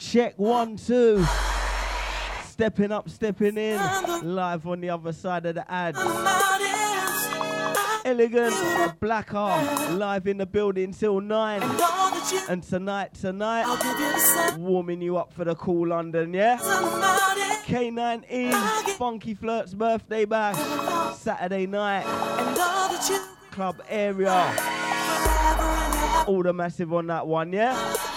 Check 1, 2. Stepping up, stepping in. Live on the other side of the ad. Elegant, Blacker, live in the building till 9. And tonight, warming you up for the Cool London, yeah? K19, Funky Flirt's birthday bash, Saturday night, club area. All the massive on that one, yeah?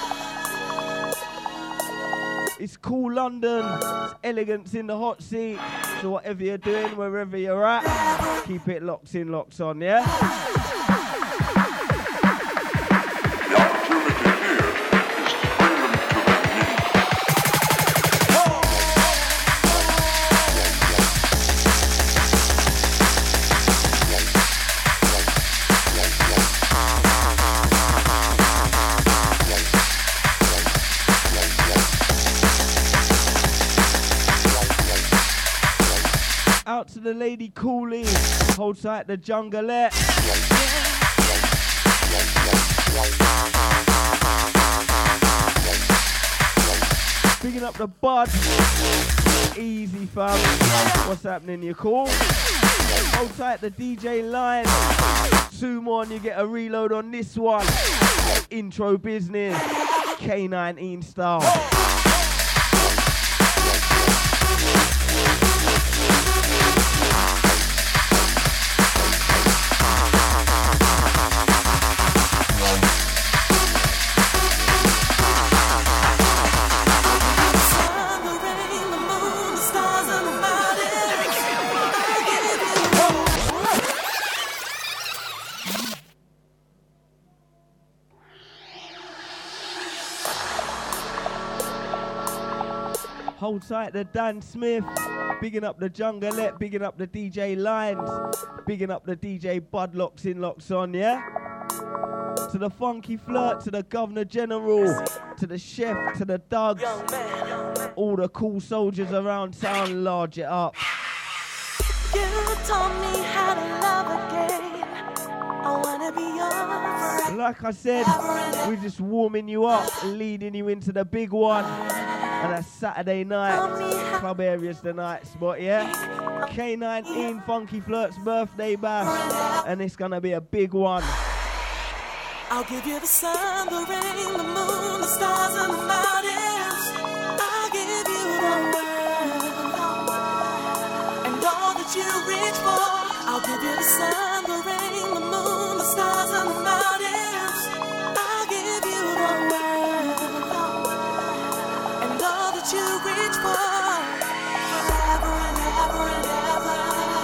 It's Cool London, it's Elegance in the hot seat. So whatever you're doing, wherever you're at, keep it locked in, locked on, yeah? Out to the lady Cooley, hold tight the Jungleette. Picking up the Bud, easy fam, what's happening, you cool? Hold tight the DJ line, 2 more and you get a reload on this one. Intro business, K19 style. Hold tight the Dan Smith, bigging up the Jungleette, bigging up the DJ Lines, bigging up the DJ Bud locks in, locks on, yeah? To the Funky Flirt, to the Governor General, to the Chef, to the Dugs, all the cool soldiers around town, large it up. You taught me how to love again. I wanna be yours. Like I said, we're just warming you up, leading you into the big one. And that's Saturday night, club area's the night spot, yeah? K19 Funky Flirt's birthday bash, and it's gonna be a big one. I'll give you the sun, the rain, the moon, the stars and the mountains. I'll give you the world and all that you reach for. I'll give you the sun, the rain, the moon, the stars and the mountains. I'll give you the world and all that you reach for. Forever and ever and ever.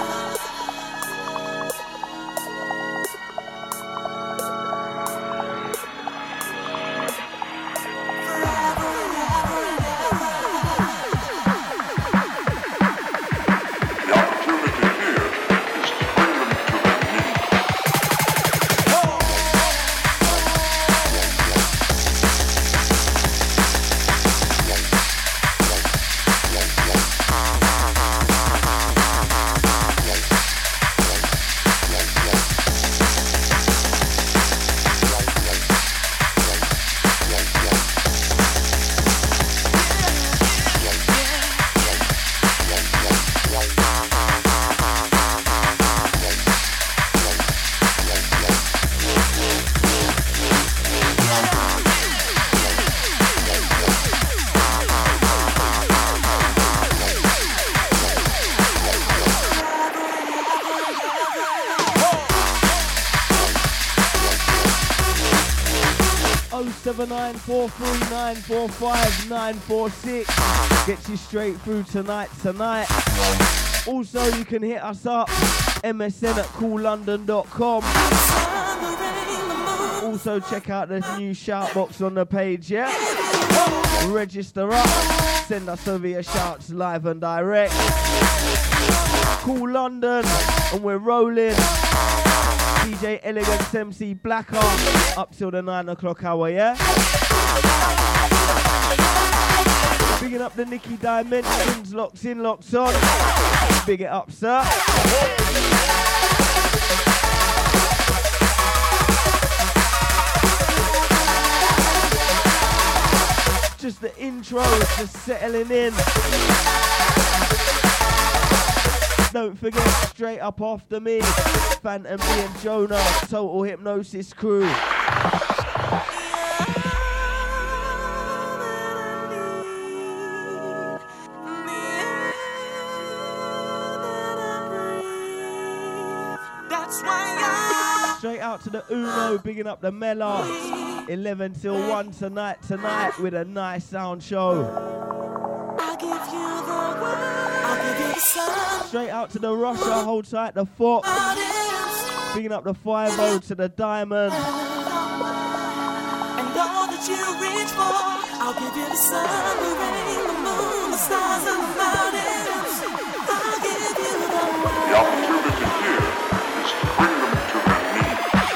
Oh, 07943945946 gets you straight through tonight. Also, you can hit us up, msn@coollondon.com. Also, check out the new shout box on the page, yeah? Register up, send us over your shouts live and direct. Cool London, and we're rolling. DJ Elegance, MC Blacker, up till the 9 o'clock hour, yeah? Bigging up the Nicky Dimensions, locks in, locks on. Big it up, sir. just the intro, just settling in. Don't forget, straight up after me, Phantom B and Jonah, Total Hypnosis Crew. Straight out to the Uno, bigging up the Mela. 11 till 1 tonight with a nice sound show. I'll give you the world. I'll give you the sun. Straight out to the Russia, hold tight the Fox. Bigging up the 5-0 to the Diamond. And all that you reach for, I'll give you the sun, the rain, the moon, the stars, and the mountains. I'll give you the world. The opportunity here is to bring them to their knees.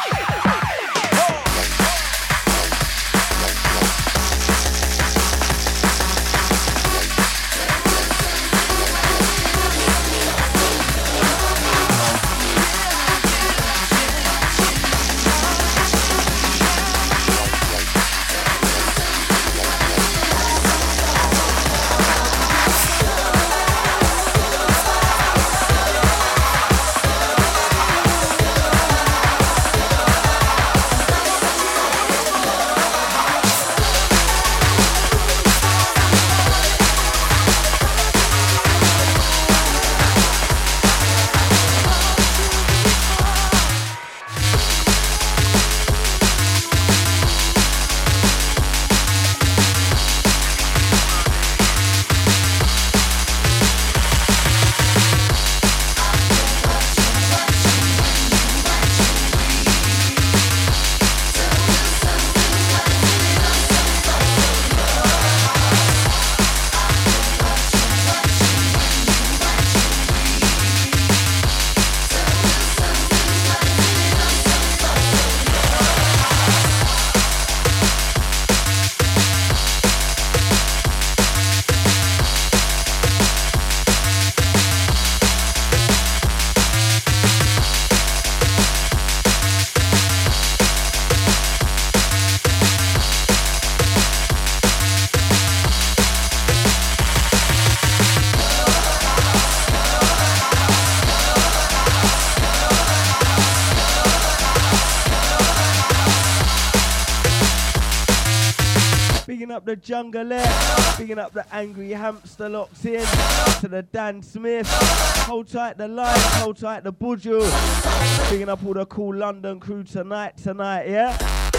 Up the Jungler, picking up the Angry Hamster locked in to the Dan Smith. Hold tight the line, hold tight the Buju. Picking up all the cool London crew tonight, yeah?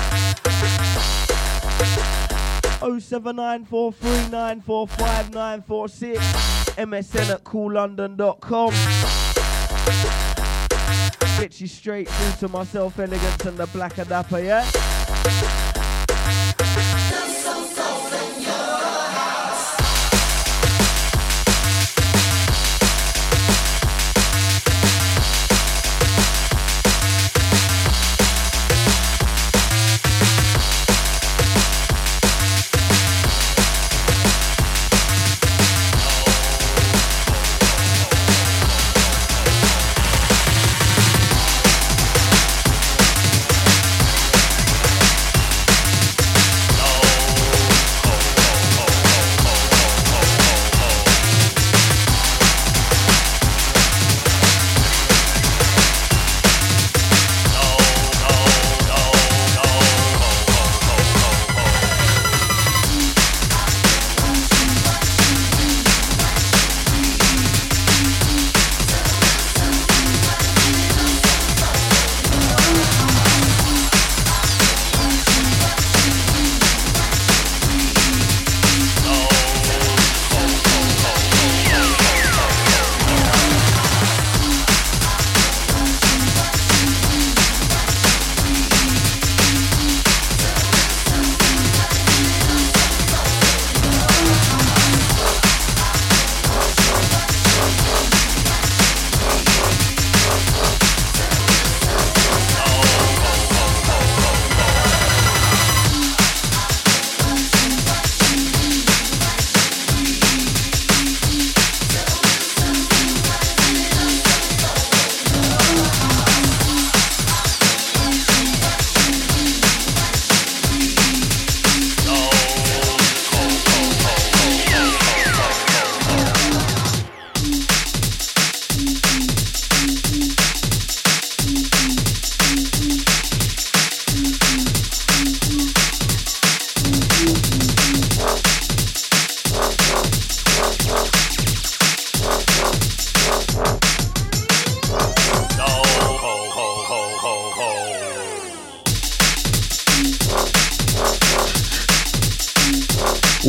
07943945946, MSN at coollondon.com. Gets you straight through to myself, Elegance and the Black Adapper, yeah?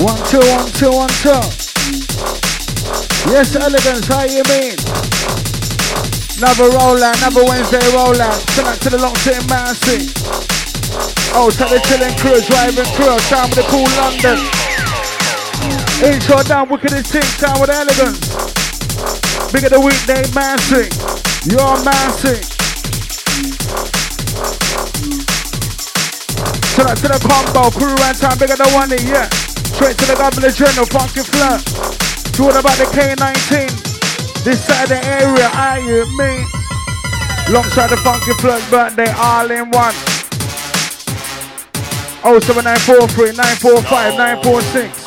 1, 2, 1, 2, 1, 2. Yes, Elegance, how you mean? Another rollout, another Wednesday rollout. Tonight to the long sitting Massey. Oh, to the chilling crew, driving crew, down with the cool London. Intro down, wicked as thing, down with Elegance. Bigger the weekday Massey. You're Massey. Tonight to the combo, crew around time, bigger the one, yeah. Straight to the Governor General, funky flirt. Talking about the K19. This side of the area, I you me. Alongside the funky flirt birthday, all in one. 07943 945 946.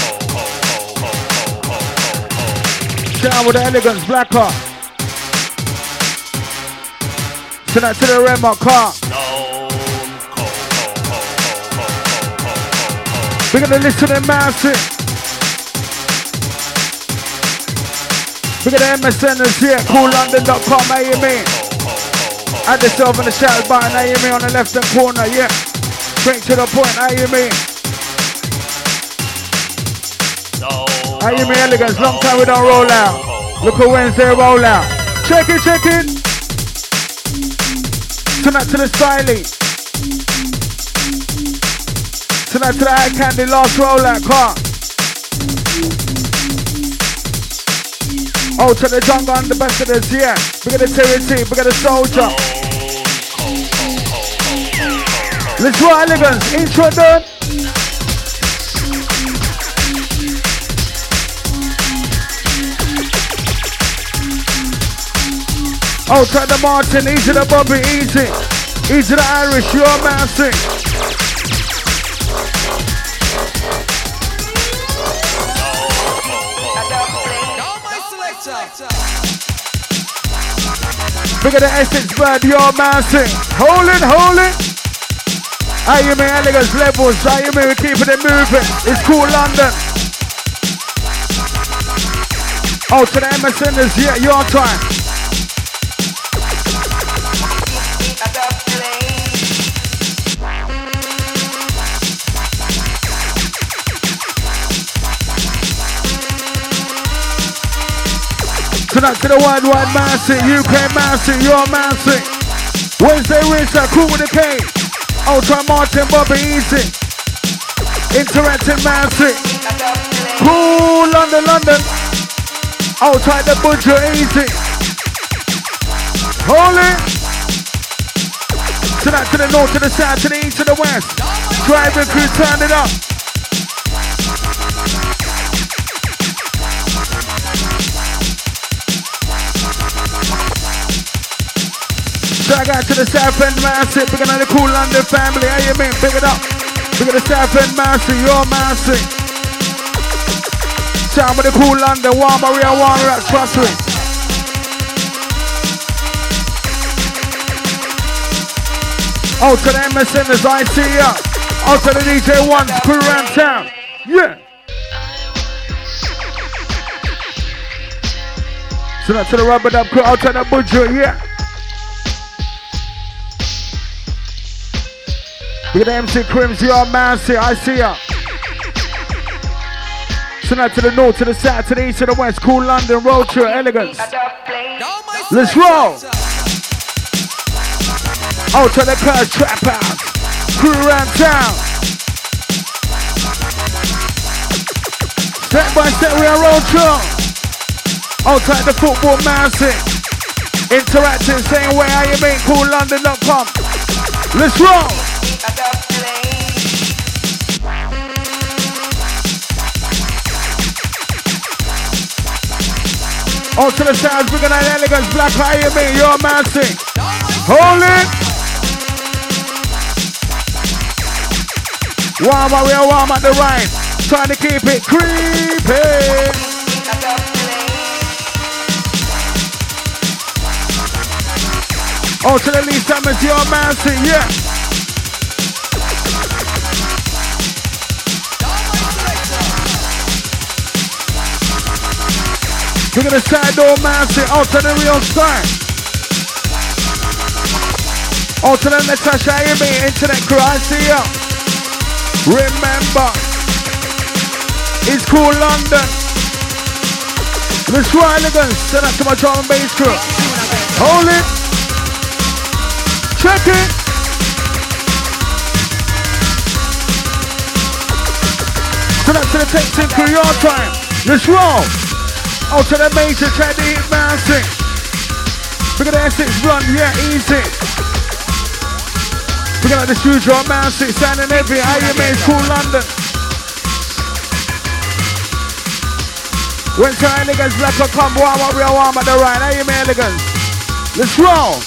Down with the Elegance, Black Heart. Tonight to the Rema car. We're gonna listen to Massive. We're gonna MSNers here, coollondon.com, how you mean? Add yourself in the shout button, how you mean, on the left hand corner, yeah. Straight to the point, how you mean? How you mean, Elegance? Long time we don't roll out. Look at Wednesday roll out. Check it, check it. Tonight to the Styling. Tonight to the Eye Candy last rollout car. Oh, to the jungle and the best of this, yeah. We got the Terry, we got the Soldier. Let's roll, Elegance. Intro done. Oh, to the Martin, easy the Bobby, easy. Easy the Irish, you're Massey. Bigger the Essex bird, your Massey. Hold it, hold it. How you mean, Elegance levels? How you mean, we keeping it moving? It's cool London. Oh, to the MSNers, yeah, your time. Tonight to the wide Massey, UK Massey, your Massey. Wednesday Rizza, cool with the K. Ultra Martin, Bobby Easy. Interacting Massey. Cool London, London. Outside the Butcher Easy. Holy. Tonight to the north, to the south, to the east, to the west. Driving crew, turn it up. Shout out to the South End Massey, big up the cool London family, how you mean? Big it up. Big up the South End Massey, your Massey. Shout out to the cool London, warm Maria, warm rock, trust me. Oh, to the MSNers, I see ya. Oh, to the DJ ones, crew around town. Yeah. So that's to the Rubber Dub crew, out to the Butcher, yeah. Look at the MC Crims, your Massey, I see ya. Tonight to the north, to the south, to the east, to the west, cool London, road to Elegance. Let's roll. Oh, to the Curse Trap House, crew around town. Step by step, we are road to. Oh, to the football Massey. Interacting, same way, how you mean, coollondon.com. Let's roll. Oh, to the sounds, bigger than Elegance, Black How you mean, your Massey. Hold it. Warm, we are warm at the right. Trying to keep it creepy. Oh, to the least time it's your Massey, yeah. Look at the side door Massey, out to the real side. Out to the Natasha, how you mean? Internet crew, I see ya. Remember. It's Cool London. Let's try elegance. Send out to my drum and bass crew. Hold it. Check it. Send out to the Texan crew, your time. Let's roll. Out to the major, try to hit bouncing. Look at the Essex run, yeah, easy. Look at the studio, bouncing, standing heavy. How you made Cool London. When some elegance black will come, warm up, real warm at the right. How you mean elegance? Let's roll.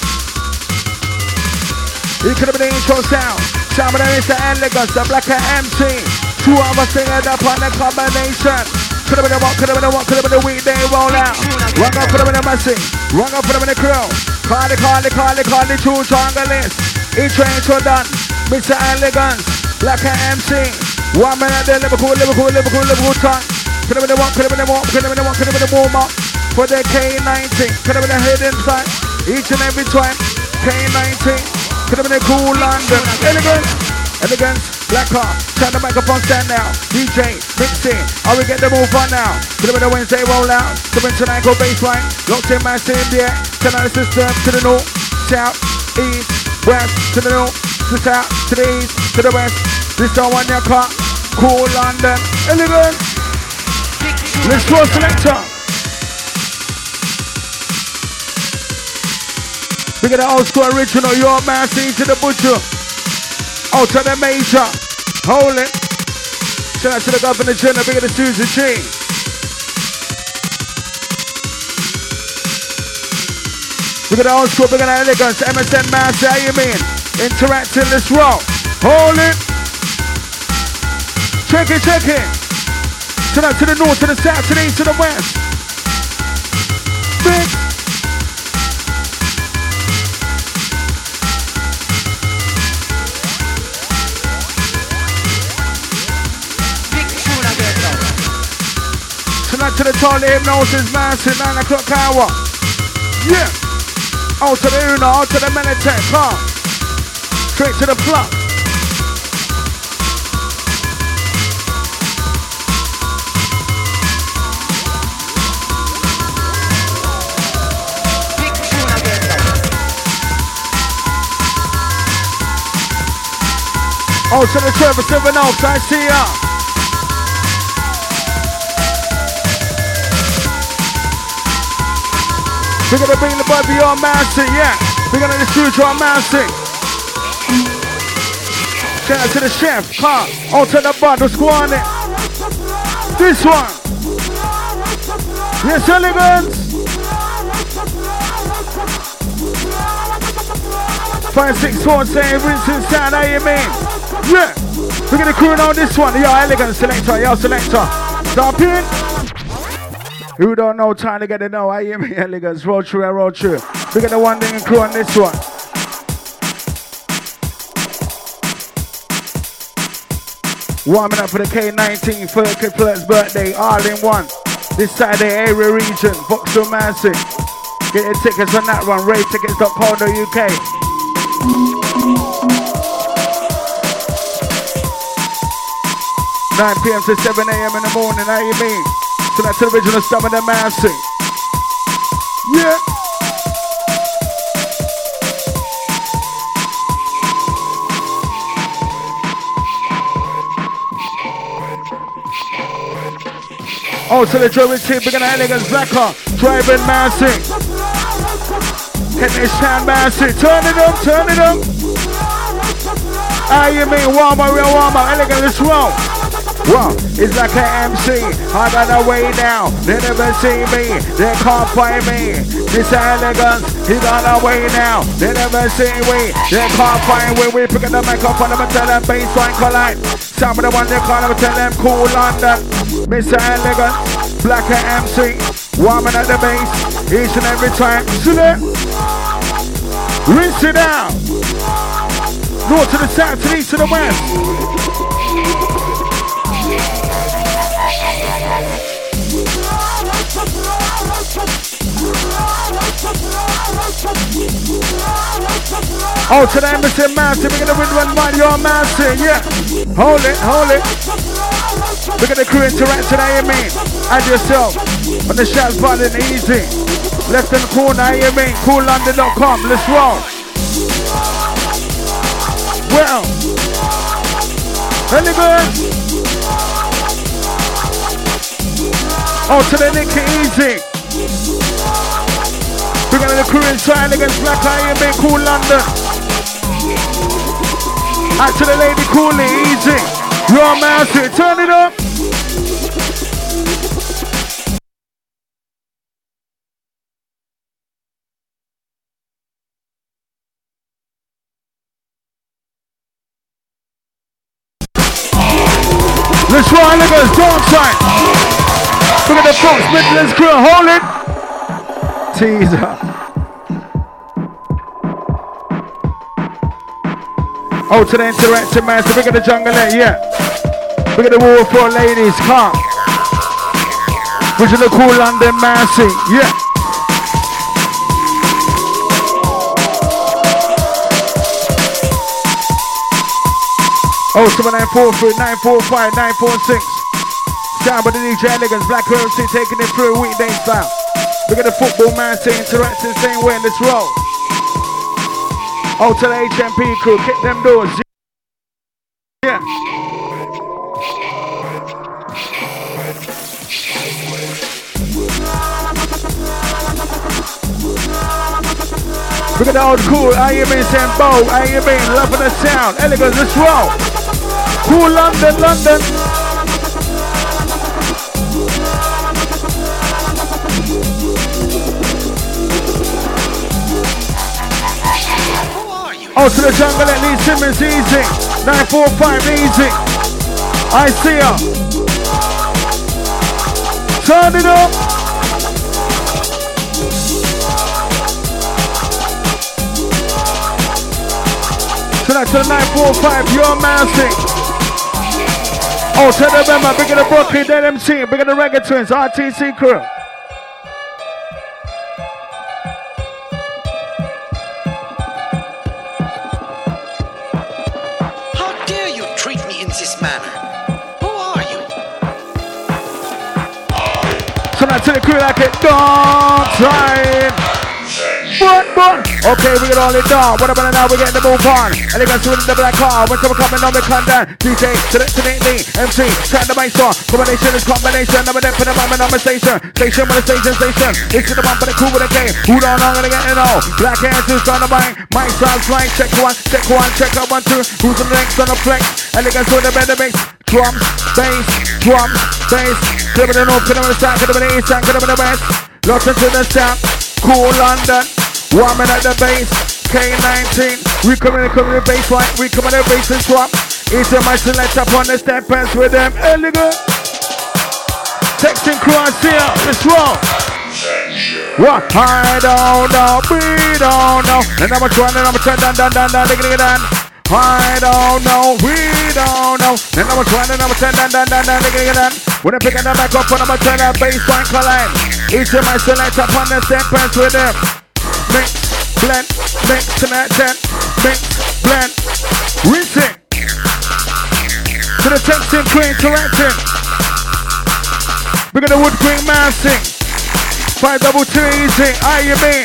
You could have been the intro sound. Some of them is the elegance, the black and MC. Two of us singing up on the combination. Could have been the one, could have been the one, could have been the weekday roll out. Run up, put them in the massing. Run up, put them in the crew. Call the true triangulist. Each intro done. Mr. Elegance, black and MC. 1 minute there, Liverpool time. Could have been the one, could have been the one, could have been the one, could have been the warm up for the K19. Could have been the hidden side each and every time. K19. Could have been the Cool London. Elegance, black car. Turn the microphone stand now. DJ, mixing. How we get the move on now? Could have been the Wednesday roll out. Could have been tonight go baseline. Locked in massive, yeah. Turn on the system to the north, south, east, west, to the north, to the south, to the east, to the west. This don't want your car. Cool London. Elegance. Let's go, selector. We got the old school original, your man, sing to the butcher. Out to the major. Hold it. Shout out to the Governor General, big of the Susan G. We got the old school, big of the elegance, MSN Master, how you mean? Interacting, let's roll. Hold it. Check it. Turn out to the north, to the south, to the east, to the west. Big. Turn out to the Charlie Hypnosis Massive, 9 o'clock hour. Yeah. Out to the Uno, out to the Melitech, car. Straight to the plug. Oh, to the Trevor Silver Oaks, I see ya. We're gonna bring the boy beyond Massey, yeah. We're gonna distribute our Massey. Shout out to the chef, car. Oh, to the bud, what's going on it? This one. Yes, elegance. 564 saying Vincent Sound, how you mean? Yeah, we're gonna crew on this one. Yo, elegant selector, yo, selector. Stop in. Who don't know, time to get to know. I am elegance, roll through. We're gonna one thing and crew on this one. Warming up for the K19 30th birthday, all in one. This Saturday, area region, Vauxhall Massive. Get your tickets on that one, ravetickets.co.uk. 9 p.m. to 7 a.m. in the morning, how you mean? So that's the original stuff of the Massey. Yeah. Oh, to the driving team, big and elegance, black car, driving Massey. Kentish Town Massey, turn it up. How you mean? Warmer, real warmer, elegant, let's roll. Wow, it's like an MC. I got away now. They never see me. They can't find me. This elegance, he got away now. They never see me. They can't find me. We pick up the mic up and I'm tell them baseline collide. Some of the ones they call them tell them Cool London. Mr. Elegance, black MC, warming at the base each and every time. See that? Rinse it out. North to the south, to the east, to the west. Oh, to the Embassy Massive, we're gonna win one man, your Massive, yeah. Hold it. We're gonna crew interaction, how you mean? Add yourself on the shout button, easy. Left hand corner, how you mean? CoolLondon.com, let's roll. Well, elegant. Oh, to the Nicky, easy. We're gonna crew inside against Black Eye, you mean? Cool London. Out to the lady, Coolly, easy. Raw Mousy, turn it up. Let's roll, look at us, dark side. Look at the Fox Midlands crew, hold it. Teaser. Oh, to the interaction master, big at the jungle there, yeah. Big at the war for ladies, come. Which is the Cool London Massey, yeah. Oh, 7943 945 946. Down by the DJ Elegance, Black Currency taking it through weekday style. Look at the football man saying interacting the same way in this row. Oh, to the HMP crew, kick them doors. Yeah. Look at the old cool, how you mean saying bow, how you mean loving the sound. Elegance, let's roll. Cool London, London. Oh, to the jungle at Lee Simmons, easy. 945, easy. I see ya. Turn it up. So that's the 945, you're Mousy. Oh, tell the member, big of the Brooklyn, Dead MC, big of the Reggae Twins, RTC crew. To the crew like it, don't time. But. Okay, we get all it done. What about now? We're getting the move on. And they got to the black car. When someone coming on, we come down. DJ, selecting MC, turn the mic on. Combination is combination. Number them for the moment on the station. Station with the station. It's the bump of the crew with the game. Who don't know gonna get it all? Black hands is on the mic. Mic sounds like check one, check out 1, 2. Who's the next on the flex? And they got to the better mix. Drums, bass. Could have been the north, could have been the south, could have been the east, could have been the west. Lots into the south, Cool London, warming at the bass, K19. We come in the bass line, we come in the bass and drop. Each of my select up on the steppers with them elegant. Texting crew on here, let's roll. What? I don't know, we don't know. And number 2, and number 10, done. I don't know, we don't know. And number 2, and number 10, done. When I pick it back up on number 10, that baseline collide. Each of my select up on the steppers with them. Mix, blend, mix, tonight 10. Mix, blend, rinse it. To the texting crew interacting. We got the wood green massing. 522 easy, how you mean?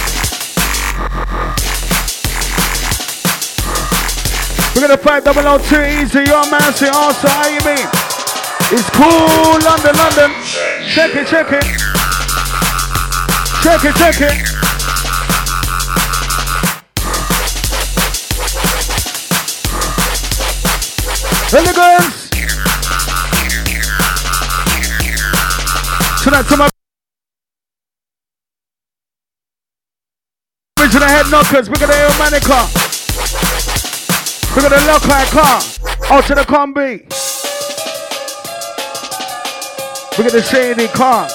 We got a 5002 easy, your massing also, how you mean? It's Cool London. Check it. Elegance. Tonight to my original head knockers. We got the Ilmanica. We got the Lockhart car. Out to the combi. We got the shady car.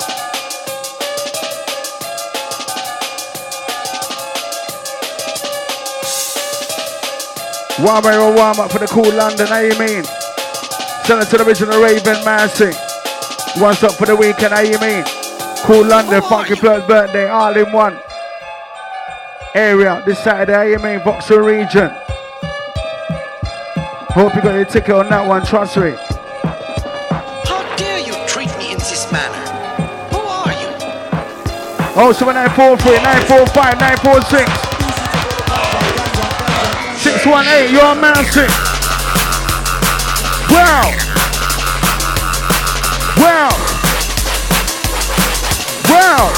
Warm up for the Cool London, how you mean? Send it to the original Raven Massey. Once up for the weekend, how you mean? Cool London, Funky Flood's birthday, all in one area this Saturday, how you mean? Vauxhall region. Hope you got your ticket on that one, trust me. Oh, 7943, 945, 946. 618, you're massive. Wow. Wow. Wow.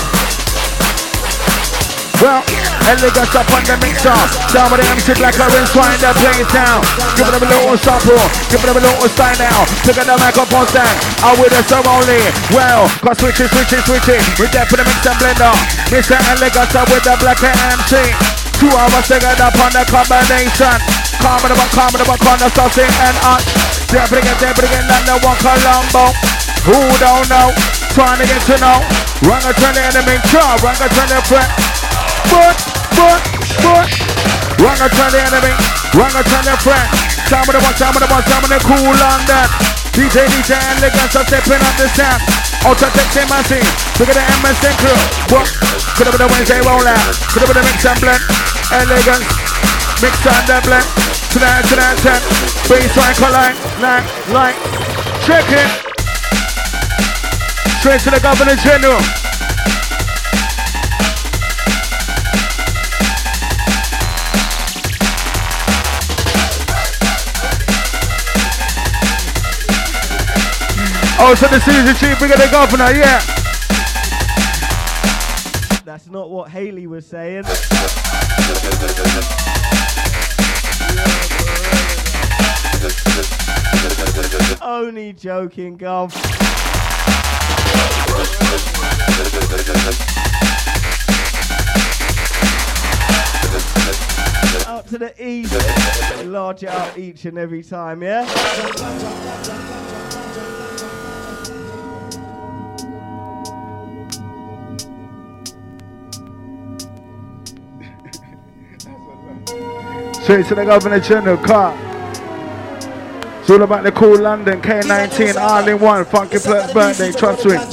Well, elegance up on the mixer. Down with the MC Black Orange, wind the place down. Give them a little sample, give them a little style now. Pick up the microphone stand, I with a song only. Well, cause switching. We're there for the mix and blender. Mr. Elegance up with the Black MC. 2 hours together upon the combination. Calm in the back, on the saucy and hot. They're bringing and the one Colombo. Who don't know? Trying to get to know. Run a turn the enemy, run a turn the friend. But, run a turn the enemy, run a turn the friend. Time of the cool London. DJ Elegance are stepping up the sound. Ultra Texas Massive, look at the MSN crew. What? Could have been the Wednesday rollout, could have been the mix and blend. Elegance, mix and the blend. Tonight, 10, baseline collide, like, check it. Straight to the Governor General. Oh, so this is the chief bigger the governor, yeah. That's not what Haley was saying. Only joking, Gov. Out to the east. Large it out each and every time, yeah? Straight to the Governor General car. It's all about the cool London, K19, all in one, Funky Plurk's birthday, trust me.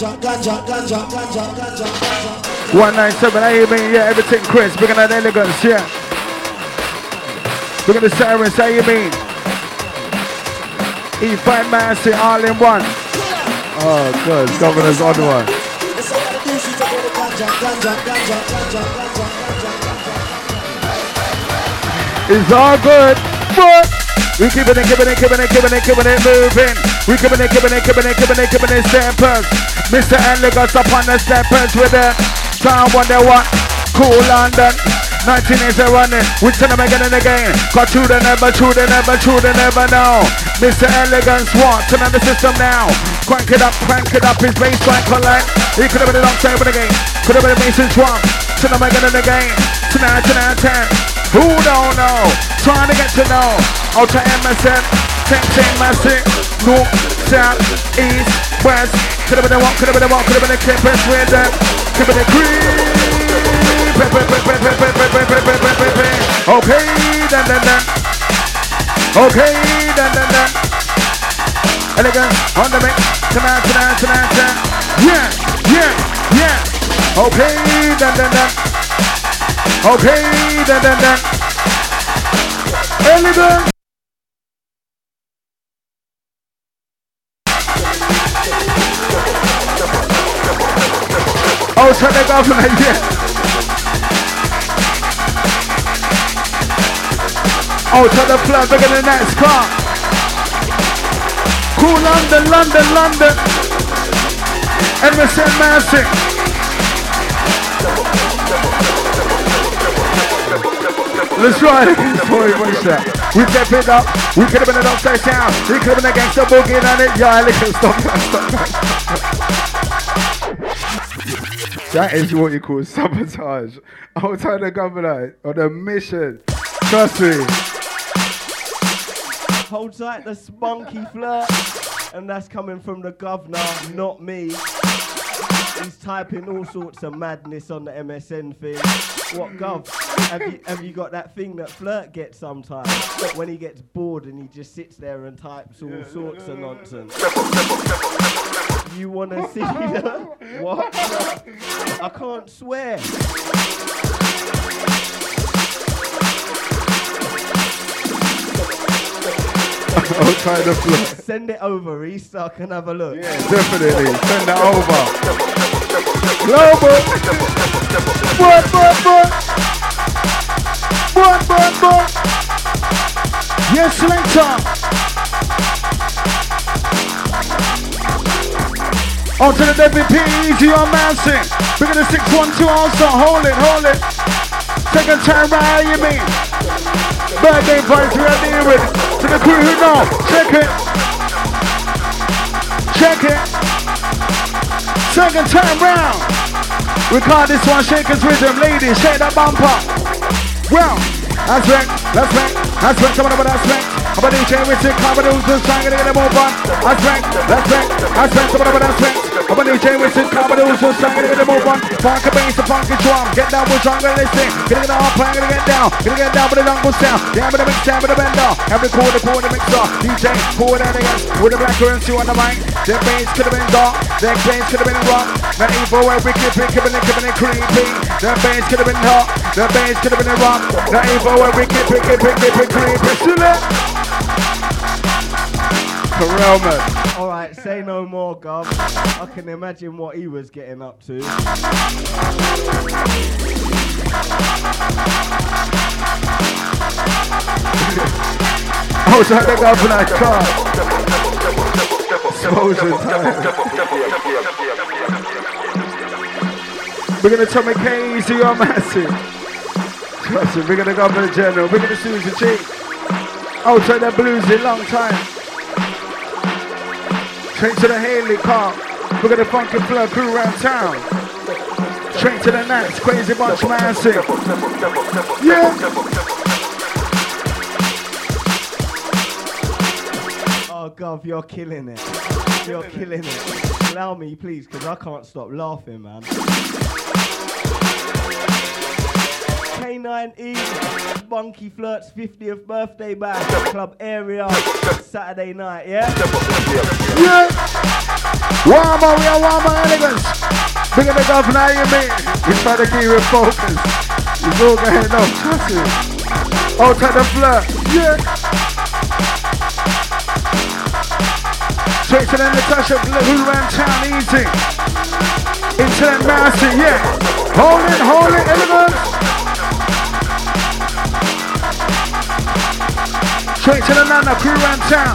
197, how you mean? Yeah, everything Chris, big and elegance, yeah. Look at the sirens, how you mean? E5 Massey, all in one. Oh, good, Governor's on one. It's all good, but we keeping it moving. We keeping it steppers. Mr. Elegance up on the steppers with the sound wonder what? Cool London. 19 years running. We tell them again and again. Got true they never know. Mr. Elegance what? Turn on the system now. Crank it up, his bass line collect. He could have been a long time again. Could have been a bass drum. Turn them again and again. Tonight, 10. Who don't know? Trying to get to know. Ultra MSN, 10 Massive, North, South, East, West. Could have been the one, could have been the clippers with them. Could have been the green. Okay, then. Okay, then. Elegance on the mix. Tonight. Yeah. Okay, then. Okay, then. Elegance. Oh, turn the governor, yeah. Oh, turn the plug, bigger than that car. Cool London. MSN Massive. Let's try it again. Sorry, what's that? We step it up. We could have been an upside down. We could have been a gangster boogie on it. Yeah, listen, stop. That is what you call sabotage. I'll tell the governor on a mission. Trust me. Hold tight, the spunky flirt. And that's coming from the governor, not me. He's typing all sorts of madness on the MSN thing. What, Gov? Have you got that thing that Flirt gets sometimes? When he gets bored and he just sits there and types all sorts of nonsense. You want to see the... What? I can't swear. I'll try the Flirt. Send it over, East, so I can have a look. Yeah, definitely. Send that over. Global. Boy. Yes, selector. On to the WP, easy on Mansing. Bring the 612 also. Hold it. Second time right, you mean? Birthday parties we are dealing with. To the crew who know. Check it. Second time round. We call this one Shaker's Rhythm. Ladies, shake that bumper. Well, that's right. Someone about that smack. I'm a DJ with it. Come on, who's trying to get them over. That's right. Someone about that smack. I'm a DJ with it. Come on, who's trying to get them over. Funk a bass, a funky drum. Get down with jungle, listen. Gonna get up, I'm gonna get down. Gonna get down with the jungle sound. Down with the mix, down with the bender. Every quarter mixer. DJ, forward and against. With the black currency on the mic. Their bass could have been dark. Their bass could have been rock. That evil where we keep it creepy. Their bass could have been hot. Their bass could have been rock. That evil where we keep it creepy. Corral man. Alright, say no more, Gov. I can imagine what he was getting up to. I was trying to go for that car. Exposure time. We're gonna tell me K-Easy or Massive. Trust me, we're gonna go for the general. We're gonna Susie G. I'll try that bluesy long time. Straight to the Haley car. We're gonna funky flow crew around town. Straight to the Nats, crazy bunch Massive. Yeah. Oh, Gov, you're killing it. You're killing it. Allow me, please, because I can't stop laughing, man. K9E, Bunky Flirt's 50th birthday bash, Club Area, Saturday night, yeah? Yeah! Warmer, we are warmer elegance. Big up the governor, you mean? We try to keep it focused. It's all going on, trust me. Out at the flirt, yeah! Straight to the Natasha, who ran town easy. Into that master, yeah. Hold it, elegance. Straight to the Nana, crew ran town.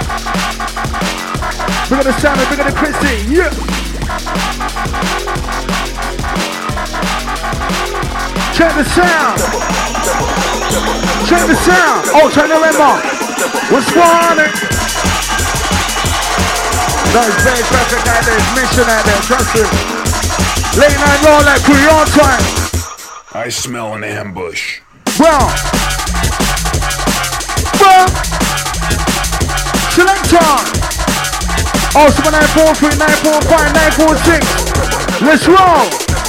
Big up the Sammy, big up the Chrissy, yeah. Check the sound. Oh, turn the lemon. What's running? Those very traffic out there, mission out there, trust me. Late night roll like crew on time. I smell an ambush. Well. Selector. Oh, 7943, 945, 946. Let's roll.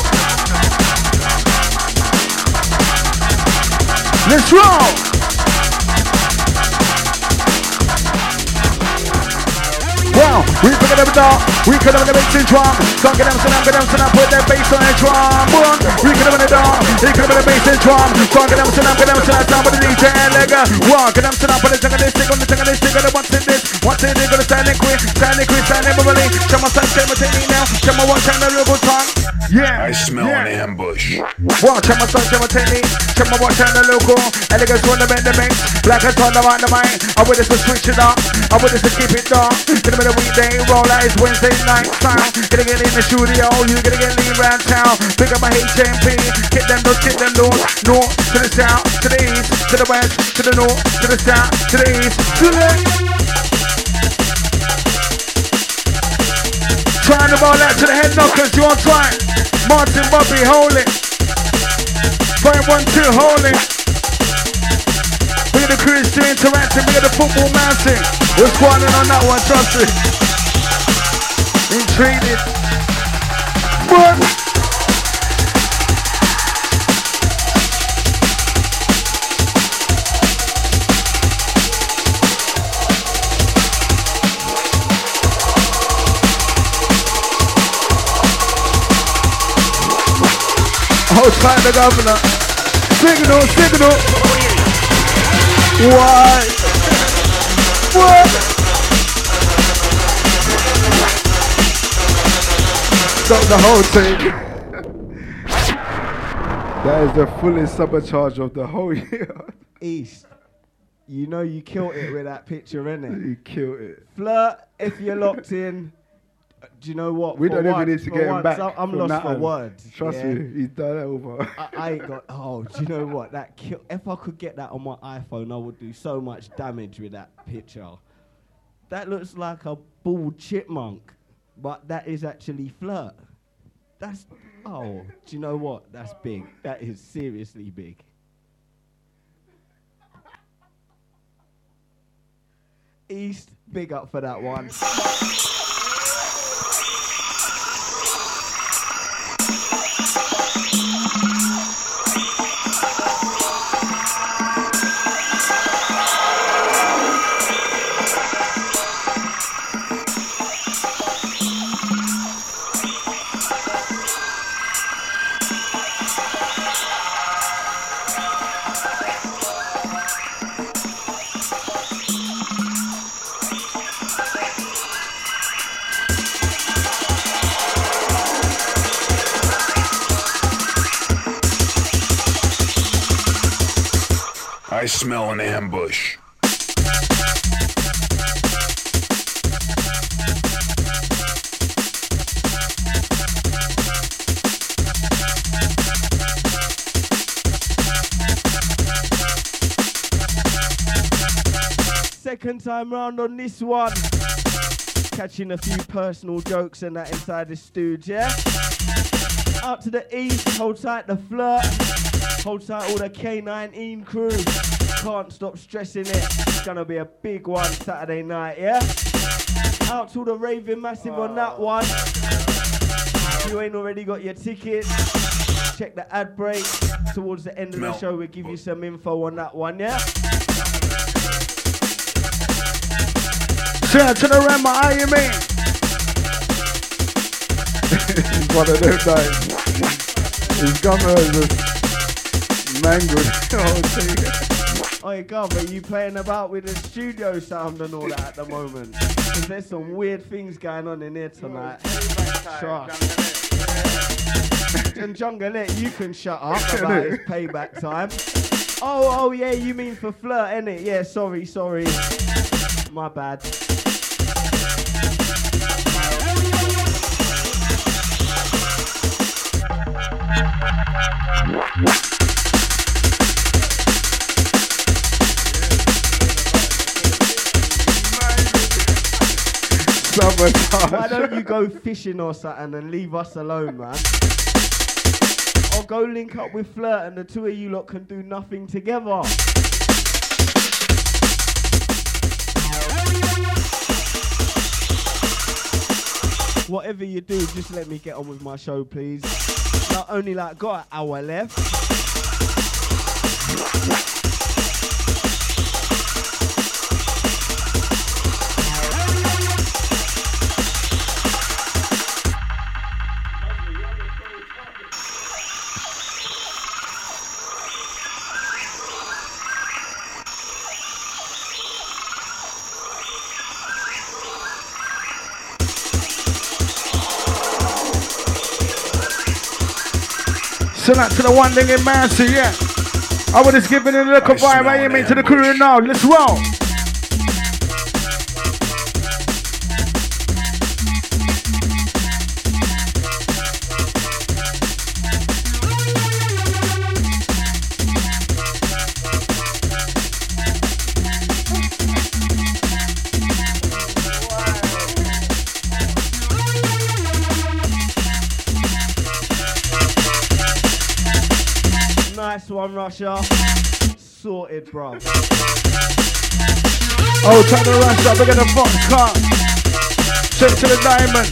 Wow, we pick it up dark, we could have the mixing drum. Don't get them, so I'm put that bass on the drum. We could have the dark, they could have the bass drum. Don't get them, so I'm down with the DJ and legger. Walk, get them, so I'm put the tongue of this stick on the tongue of this stick. What's in this? They're gonna stand in quick, stand in Beverly. Show my son, show my technique now. Show my one time, the local tongue. Yeah, I smell an ambush. Watch my son, show my technique. Show my one time, the local. Elegance on the bend the mix. Black and on the mind. I with us to switch it up. I with us to keep it dark. Gonna be the weekday roll out, it's Wednesday night sound. Gonna get in the studio, you gonna get lean round town. Pick up my HMP, hit them north, north to the south, to the east, to the west, to the north, to the south, to the east, to the. Trying to ball out to the head knockers, you on time. Martin Bobby, hold it. 512, hold it. We're the crew still interacting, we're the football mountain. We're squatting on that one, trust me. Intrigued. What? Outside the governor. Signal. Why? What? Stop the whole thing. That is the fullest sabotage of the whole year. East, you know you killed it with that picture, innit? You killed it. Flirt, if you're locked in, do you know what? We For don't even once- need to for get him once, back. I'm from lost that for one. words. Trust yeah. me, he's done it over. I ain't got. Oh, do you know what? That if I could get that on my iPhone, I would do so much damage with that picture. That looks like a bald chipmunk, but that is actually Flirt. That's. Oh, do you know what? That's big. That is seriously big. East, big up for that one. I smell an ambush. Second time round on this one. Catching a few personal jokes and that inside the stooge, yeah? Out to the east, hold tight the Flirt. Hold tight all the K19 crew. Can't stop stressing it. It's gonna be a big one Saturday night, yeah? Out to the Raving Massive on that one. If you ain't already got your tickets, check the ad break. Towards the end of the show, we'll give you some info on that one, yeah? Shout out to the Rama, how you mean? It's one of them nights. His gummer is just mangled. Oi, Gov, are you playing about with the studio sound and all that at the moment? Because there's some weird things going on in here tonight. Sure. And Jungle, you can shut up about his payback time. Oh, yeah, you mean for Flirt, innit? Yeah, sorry. My bad. Why don't you go fishing or something and leave us alone, man? Or go link up with Flirt and the two of you lot can do nothing together. Whatever you do, just let me get on with my show, please. Not only like got an hour left. Send out to the one thing in Mancy, yeah. I was just giving it a look of vibe, I mean to the crew now. Let's roll. Nice one, Russia. Sorted, bro. Oh, turn the Russia, we're gonna Fox car. Straight to the diamond.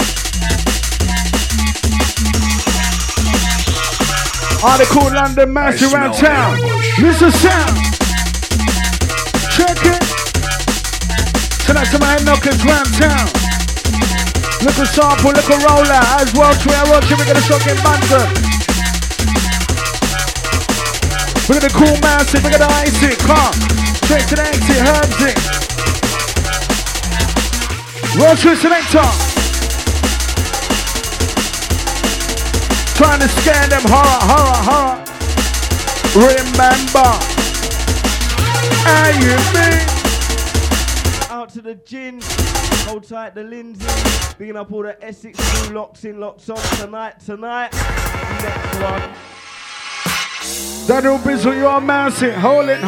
Are they called London Massey around town? Listen sound. Check it. Tonight to my head knockers round town. Look a sample, look a roller. As well, Twitter Roger, we're gonna shock in Bantam. We're gonna cool Massive, we're gonna ice it, come. Straight to the exit, herbs it. Roll to selector. Trying to scare them, horror. Remember. How you mean? Out to the gin. Hold tight the Lindsay. Bigging up all the Essex crew. Locks in, locks on tonight. Next one. Daniel Bizzle, you're massive. Hold it.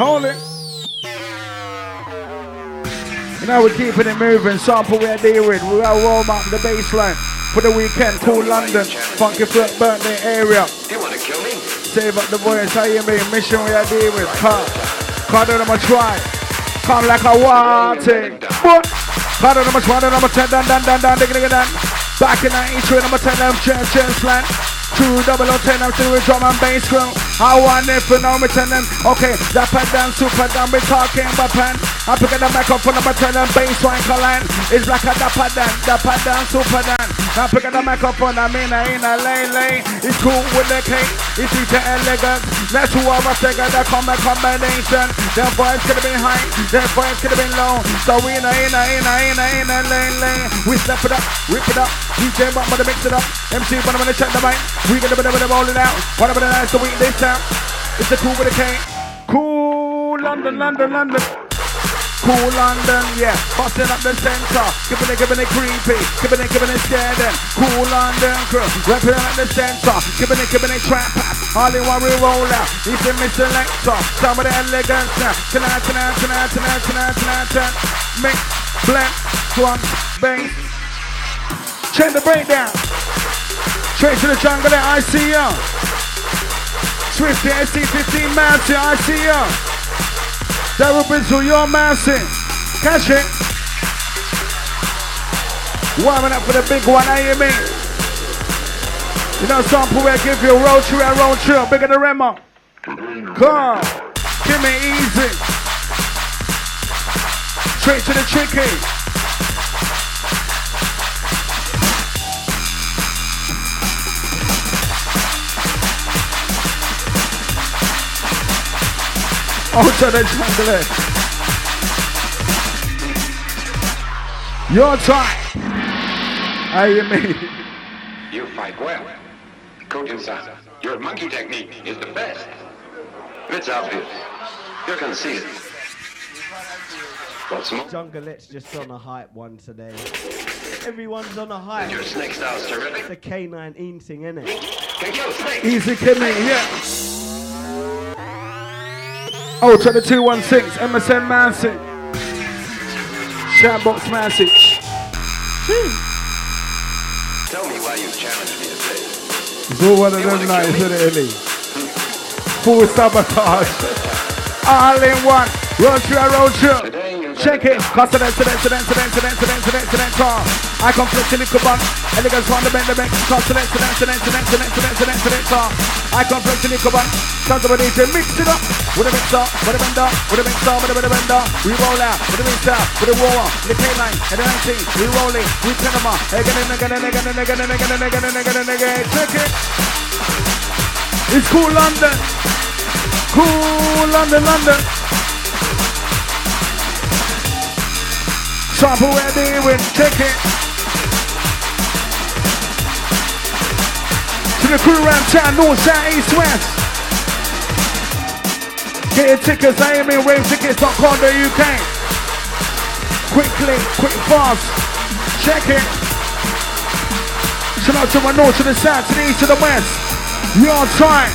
You know we're keeping it moving. Sample we're dealing with. We're gonna warm up the baseline for the weekend. Cool London, Funky Flat birthday area. You wanna kill me? Save up the voice. How you mean? Mission we are dealing with. Can't do them a try. Come like a water. But can't do them a try. Number 10 down. Back in 93, number 10 them chance land. 2 double 10 I'm still with drum and bass crew. I want it for now, me tell them. Okay, that pad down, super down, we talking about pan. I'm picking the mic up for number 10 and bass wine line. It's like a that pad down, super down. I'm picking the mic up for them in a lane. It's cool with the cake, it's easy elegant. That's who I was taking the combination. Their voice could have been high, their voice could have been low. So we in a lane. We step it up, rip it up. DJ but mix it up. MC but I'm gonna check the mic. We gonna be roll it out. What about the nice the week this time? It's the cool with a K. Cool London. Cool London, yeah. Busting up the center. Giving it creepy. Giving it scared then. Cool London crew. Rapping at the center. Giving it trap pass. All in one we roll out. He's in Mr. Lecter. Some of the elegance now. Tonight. Mix, blend, drum, bass. Check the breakdown. Straight to the jungle there, I see ya. Swifty SC15 Massey, I see ya. Daryl Bizzle, you're Massey. Catch it. Warming up for the big one, how you mean? You know, sample where I give you a road trip, bigger than Remo. Come on, give me easy. Straight to the tricky. Out of the jungle. Your time. How you mean? You fight well. Kojin-san, your monkey technique is the best. It's obvious. You're conceited. What's more? Junglette's just on a hype one today. Everyone's on a hype. Your snake style's terrific. The K9 thing, innit? Can kill snakes. Easy Kimmy, yeah. Oh, to the 216, MSN Massey. Shambox message. Tell me why you challenged me to play. It's all one of them nights, isn't it, Ellie? Full sabotage. All in one. Road trip. Check it. Consonant. I conflict in the Kuban. Elegance on the bend. Consonant. I conflict in the Kuban. Sounds of a DJ. Mix it up. With a mixer. With a bender. We roll out. With a mixer. With a war. The K9. And the 19. We roll it. We turn them up. Again. Check it. It's Cool London. Cool London. Sample where they win, check it. To the crew around town, north, south, east, west. Get your tickets, AMRavetickets.com.uk. Quick, fast. Check it. Shout out to my north, to the south, to the east, to the west. Your time.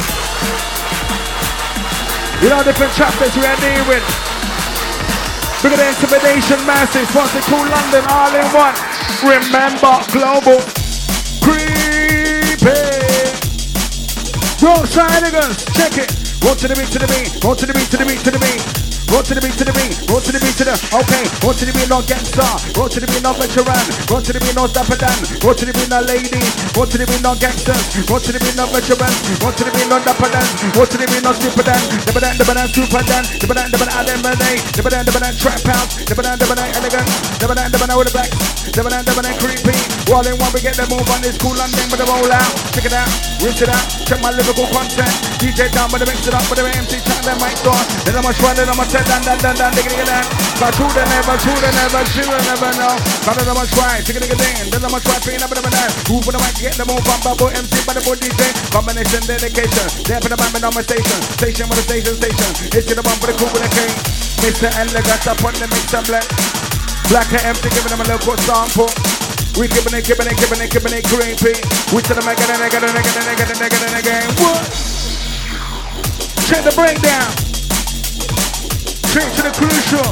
You know different chapters we are dealing with. Look at the intimidation masses, once they Cool London all in one. Remember, global. Creepy. Roll shenanigans, check it. Roll to the beat, roll to the beat. Roll to the beat, okay. Roll to the beat, no gangster. Roll to the beat, no veteran. Roll to the beat, no dapper dan. Roll to the beat, no ladies. Roll to the beat, no gangsters. Roll to the beat, no veterans. Roll to the beat, no dapper dan. Roll to the beat, no super dan. The banana super dan. The banana trap house. The banana elegant. The banana with the back. The banana creepy. All in one, we get the move on this Cool London with the roll out. Check it out, rinse it out. Check my lyrical content. DJ down, but I mix it up with the MC chat, then mic door. Then I'm a try, then I'm a said dan, digga, dan. But who the never, children never know. But I don't try, digga, ding. Then I'm try, paying up in the man. Who for the mic, get the move, bumble, MC, but the body DJ. Combination, dedication. There for the man, on my station. Station with the station. It's in the bump for the cool with the king. Mr. Elegant up on the mix and blend. Black and empty, giving them a little sample. We keeping it creepy. We tell them again. What? Check the breakdown. Straight to the crucial.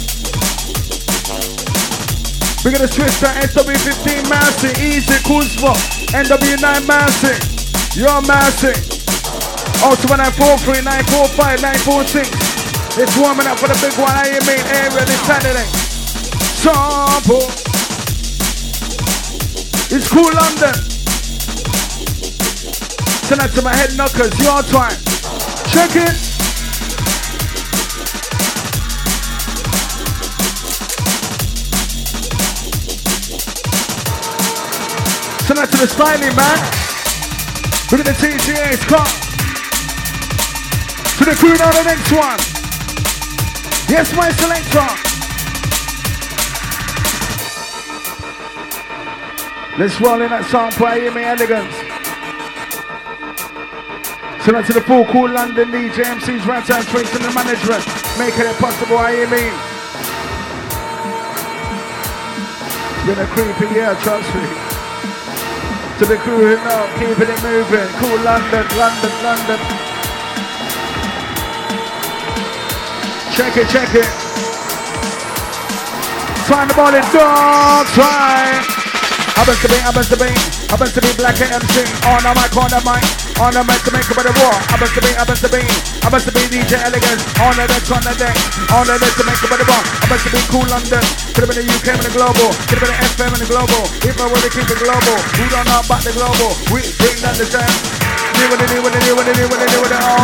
We're gonna switch to SW15 Massey, Easy Kuzma, NW9 Massey. You're Massey. Also 1943, 945, 946. It's warming up for the big one. I mean area this Saturday. Sample. It's cool London. Tonight to my head knockers, your time. Check it. Tonight to the styling man. Look at the TGA's come. To the crew now the next one. Yes, my selector. Let's roll in that sample, I hear me elegance. Tonight to the full cool London DJ MCs, right and straight to the management. Making it possible, I hear me. It's been a creepy year, trust me. To the crew who know, keeping it moving. Cool London. Check it. Time the ball in, dog, try. Happens to be Black MC. On the mic. On the mic to make a better war. Happens to be DJ Elegance. On the deck. On the deck to make a better war. Happens to be Cool London. Could have been the UK and the global. Could have been the FM and the global. If I were to keep it global, who don't know about the global? We bring down the jam. Deal with it all.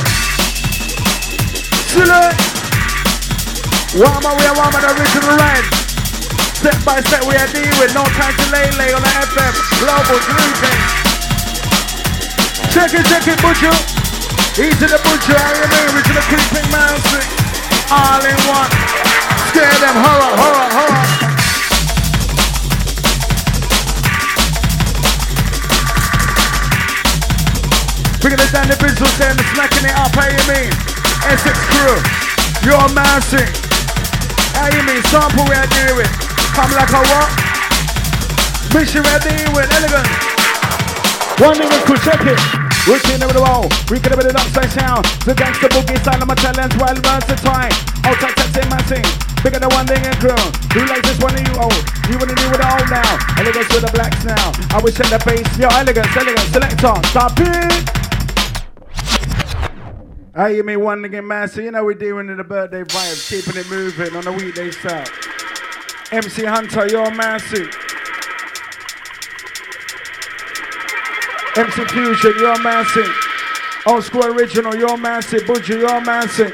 Select. Warm on the original line. Step by step we are dealing with. No time to lay on the FM. Global grooving. Check it, butcher. Easy the butcher. I am original creeping mountain. All in one. Scare them. Horror. Bringing it down the business and smacking it up. How you mean? Essex crew. You're massing. How you mean? Sample we are dealing with. Come like a what? Mission we are dealing with. Elegant. One nigga could check it. We're seeing it with the wall. We could have been an upside down. The gangster boogie style of my talents while versatile. Outside taxing my team. Bigger than one thing and crew. Who likes this one of you old? You wanna do with the old now. Elegance with the blacks now. I wish in the bass. Yo, elegance. Selector. Stop it. I hear me one again, man. So you know we're doing the birthday vibes, keeping it moving on the weekday style. MC Hunter, you're massive. MC Fusion, you're massive. Old School Original, you're massive. Budgie, you're massive.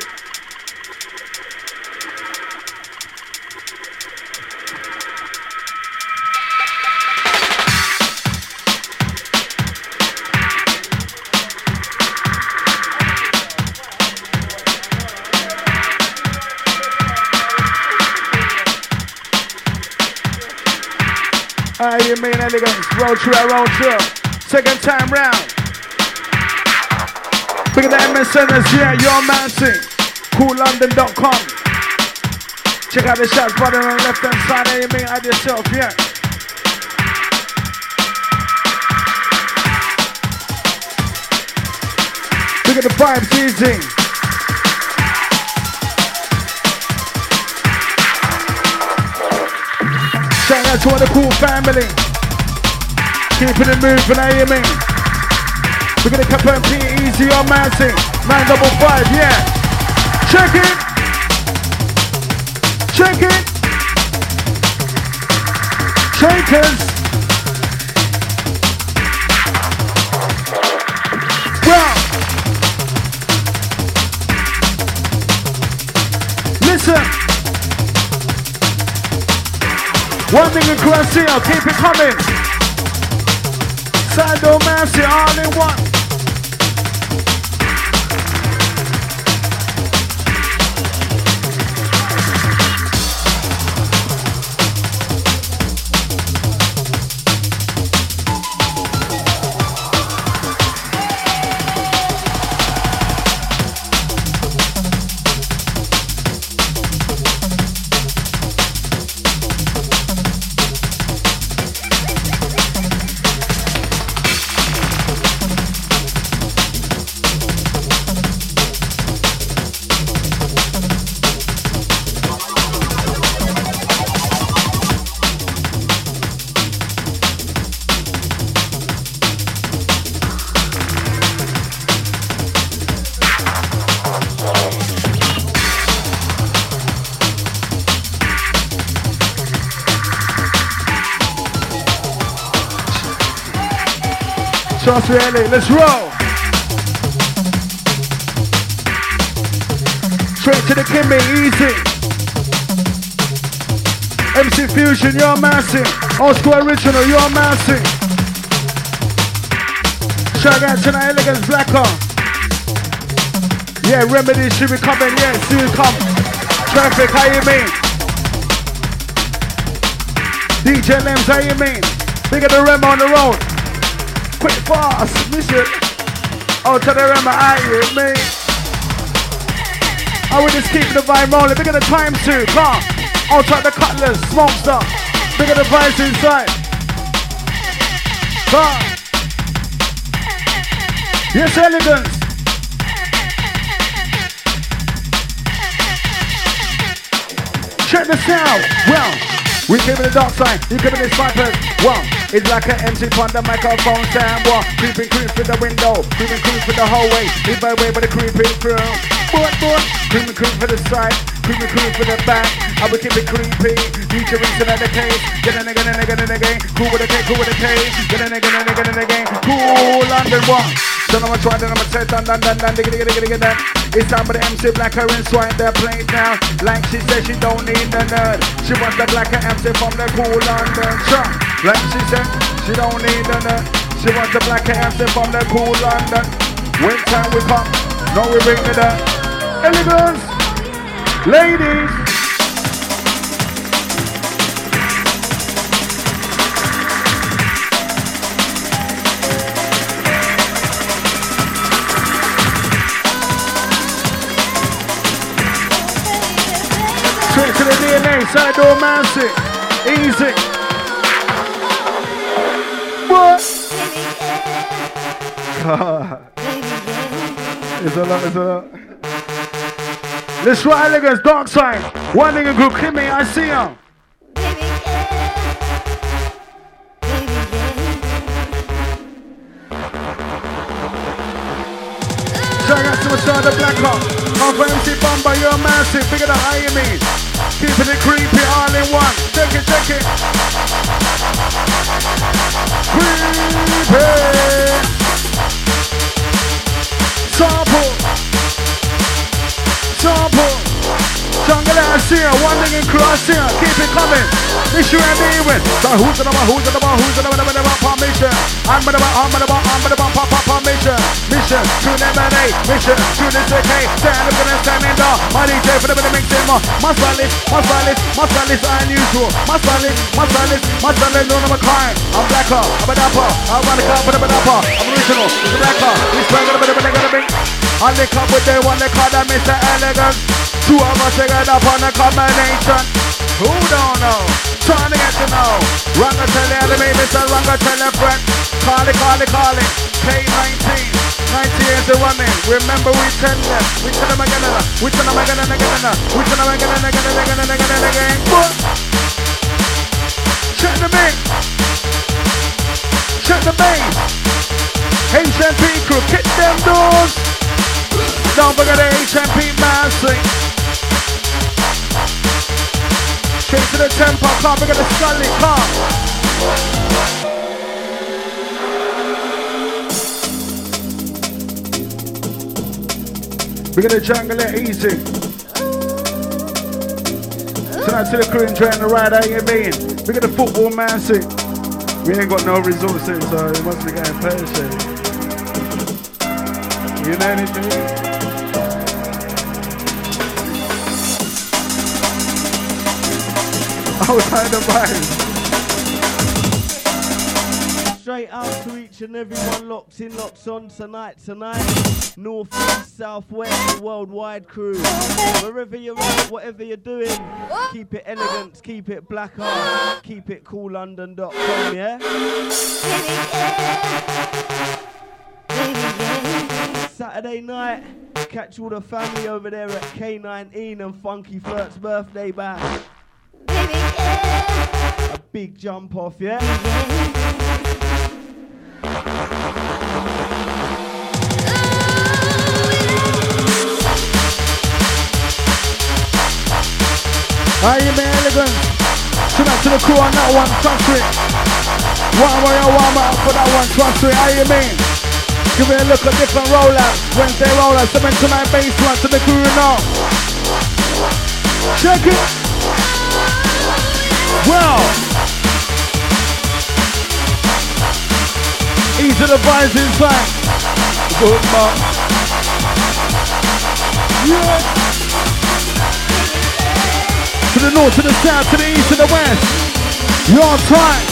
You mean elegance, roll through. Second time round. Big at the MSNs, yeah, you're massive. CoolLondon.com. Check out the shots, button on the left hand side. You mean add yourself, yeah. Look at the vibes, easy. Shout out to all the cool family. Keeping it moving, I hear me. We're gonna cut and P easy on Mountain. 955, yeah. Check it. Shakers. Well. Listen. One thing in Croatia, keep it coming. Sando Massey, all in one. Trust really, let's roll. Straight to the Kimmy, easy. MC Fusion, you're massive. Old School Original, you're massive. Shout out to the Elegance Blacker. Yeah, Remedy should be coming, yeah, soon come. Traffic, how you mean? DJ Lems, how you mean? Bigger the Rem on the road. Quick, fast, mission. Oh, to the Rem, how you mean? Oh, we just keeping the vibe rolling. Bigger the time too, come. I'll try the Cutlass, smoke stuff. Bigger the vibes inside. Come. Yes, Elegance. Check the sound. Well, we keep it the dark side. You keep it the snipers. Well, it's like an MC on the microphone sound. Well, creeping through the window. Creeping through the hallway. Leave my way, but the creeping through. Creeping for the side. Creeping for the back. I will keep it creepy. DJ rinsing at the cage. Get in again. Cool with the K. Get in again. Cool London one. So I'm gonna try, then I'm gonna take down. It's time for the MC Blacker and swipe their plate now. Like she said, she don't need the nerd. She wants the Blacker MC from the cool London shop. Like she said, she don't need the nerd. She wants the Blacker MC from the cool London. When time we come, now we bring it up. Elegance, ladies. Straight to the DNA, side door Mancy. Easy. What? It's a lot. Let's try Elegance, dark side. One nigga group, Kimmy, I see him. Shout out to my side, the Black Hawk. Half MC Bomber, you're massive. Bigger than how you mean. Keeping it creepy, all in one. Check it. Creepy. Sample. Jungle I see her, one thing in crew I see her. Keep it coming. This you and me with. So who's the number mission? I'm the pop mission. Mission to the M&A. Mission to the CK. Stand up and stand in door. My DJ for the mixing more. My style is unusual. My style is none of a kind. I'm Blacker, I'm a dapper. I'm radical, but I'm a dapper. I'm original, it's a Blacker. This bang gonna be. I lick up with the one they call that Mr. Elegant. Two of us together up on a combination. Who don't know? Trying to get to know. Ranga tell the enemy, Mr. Ranga tell a friend. Call it. K19. 90 years of running. Remember we tell them. We tell them again. Check the mix. Check the bass. HMP crew, kick them doors. Don't forget the HMP Massey. Straight to the tempo, can't forget the Scully car. We're gonna jungle it easy. Tonight to the crew enjoying the ride, how you mean? We're gonna football Massey. We ain't got no resources, so it must be getting paid. You know anything? Outside the vibes. Straight out to each and everyone locked in, locks on tonight. North, east, south, west, worldwide crew. Wherever you're at, whatever you're doing, keep it elegant, keep it black art, keep it coollondon.com, yeah? Saturday night, catch all the family over there at K19 and Funky Flirt's birthday bash. A big jump off, yeah? How you man, Elegance? Shout out to the crew on that one, trust it. Warm up for that one, trust me, how you mean? Give me a look at different rollouts. Wednesday rollouts, 7 to 9 bass one to the crew now. Check it. Well. Easy the vibes inside. Good man. Yeah. To the north, to the south, to the east, to the west. Your time.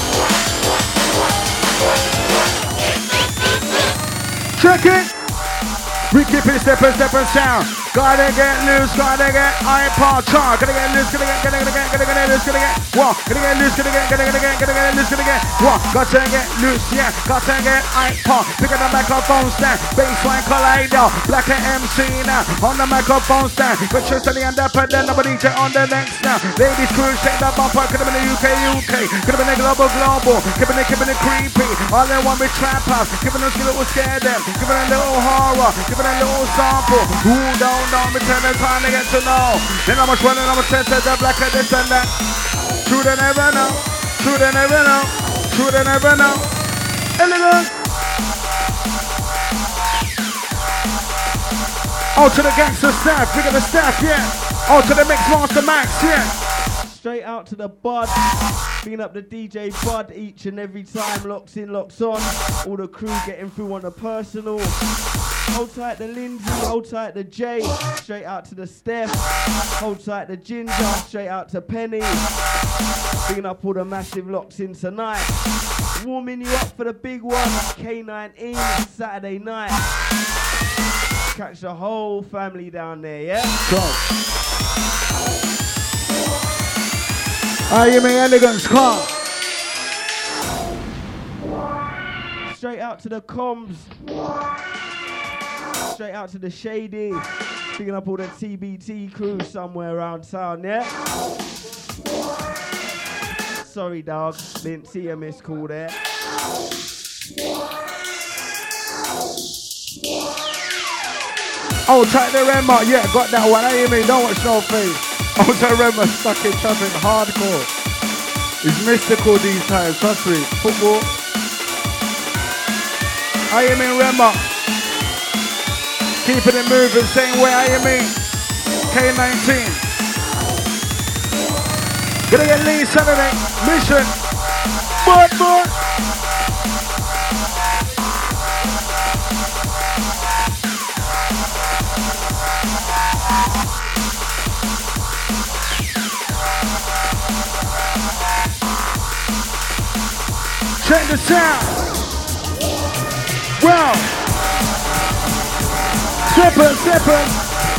Check it. We keep it step and sound. Gotta get loose, gotta get iPod chart. Gotta get loose, gotta get loose, gotta get what? Gotta get loose, gotta get loose, gotta get what? Gotta get loose, yeah. Gotta get iPod. Pick up the microphone stand. Bassline collider. Black MC now on the microphone stand. But Tristan and Dapper, then nobody DJ on the next now. Ladies crew, shake that bumper. Could have been the UK. Could have been the global. Keeping it creepy. All they want me trap house. Giving us a little scare them. Giving a little horror. Giving a little sample. Who don't me tell them time to get to know. Then I'm much running, I'm a sense of the black and this and that. True they never know. True they never know. True they never know. Elegant. Out to the gangster staff, big of the staff, yeah. Out to the mix master Max, yeah. Straight out to the Bud, picking up the DJ Bud each and every time, locks in, locks on. All the crew getting through on the personal. Hold tight to Lindsay, hold tight to Jay, straight out to the Steph. Hold tight to Ginger, straight out to Penny. Picking up all the massive locks in tonight. Warming you up for the big one, K19, Saturday night. Catch the whole family down there, yeah? Go. You mean elegance, come. Straight out to the comms. Straight out to the Shady. Picking up all the TBT crew somewhere around town, yeah? Sorry, dog. Didn't see a missed call there. Oh, tight the Rema. Yeah, got that one. You mean, don't watch no face. Oh, the Rema stuck in traffic hardcore. It's mystical these times, trust me. Football. I am in Rema. Keeping it moving, same way I am in. K19. Gonna get Lee Saturday. Mission. Boy. Check the sound. Wow. Slippers.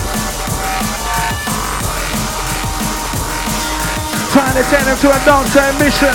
Trying to take them to a dance mission.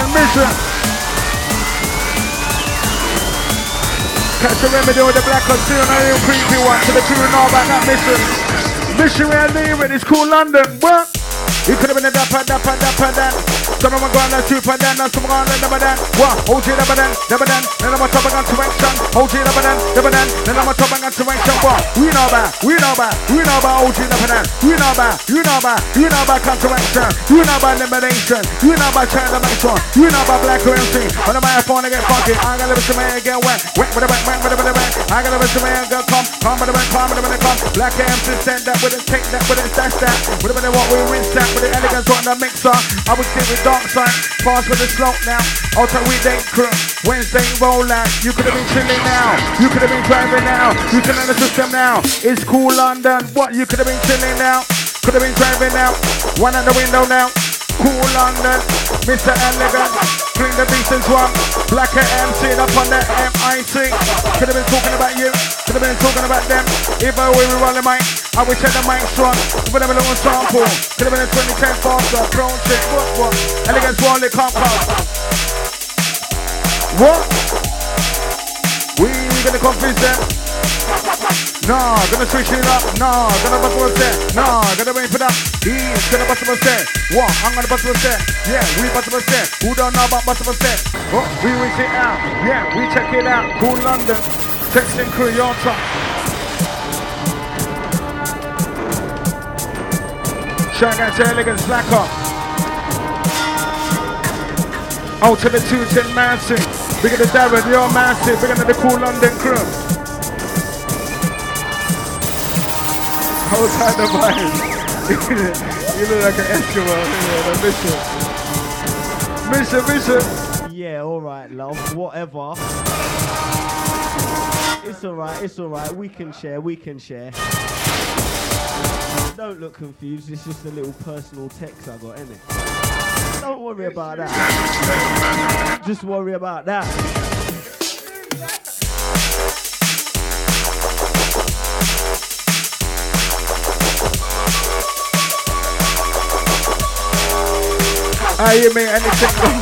Catch a remedy with the black or still no creepy one to the crew know about that mission. Mission we are leaving, it's called London. What? You could have been a dapper dan. Some of them going to super dan, some going to never dan. What? OG never dan. Then I'm a top of direction. OG never dan. Then I'm a top of direction. What? We know about OG never dan. You know about contraction. You know about elimination. You know about trying to make sure. You know about black currency. When I'm on phone, I get funky. I gotta listen to me get wet. Wet with the wet. I gotta listen to me and go come with the wet. Black MC send that with it, take that with it, dash that. With the what we rinse that with the elegance on the mixer. I would sit with dark side, fast with the slope now. Outside weekday crew, Wednesday rollout. You could have been chilling now. You could have been driving now. You can in the system now. It's cool London. What? You could have been chilling now. Could have been driving now. One at the window now. Cool London. Mr. Elegant. Bring the beats and drum. Blacker MC up on the MIC. Could have been talking about you. Could have been talking about them. If I were rolling mic, I would check the mic strong. Give them a little sample. Could have been a 2010 faster. Crown shit. What? Elegance one, they can't pass. What? We gonna confuse them. Nah, gonna switch it up. Nah, gonna bust what's there. Nah, gonna wait for that. He's gonna bust what's there. What? I'm gonna bust what's there. Yeah, we bust what's there. Who don't know about bust what's there? Oh, we reach it out. Yeah, we check it out. Cool London. Texting crew, your top. Shout out to Elegant Slacker. Out to the 210 massive. Bigger the Darren, you're massive. Bigger than the cool London crew. Outside the vibes. You look like an Eskimo. Mission. Yeah, alright, love. Whatever. It's alright. We can share. Don't look confused. It's just a little personal text I got, innit? Don't worry about that. Just worry about that. You mean anything wrong?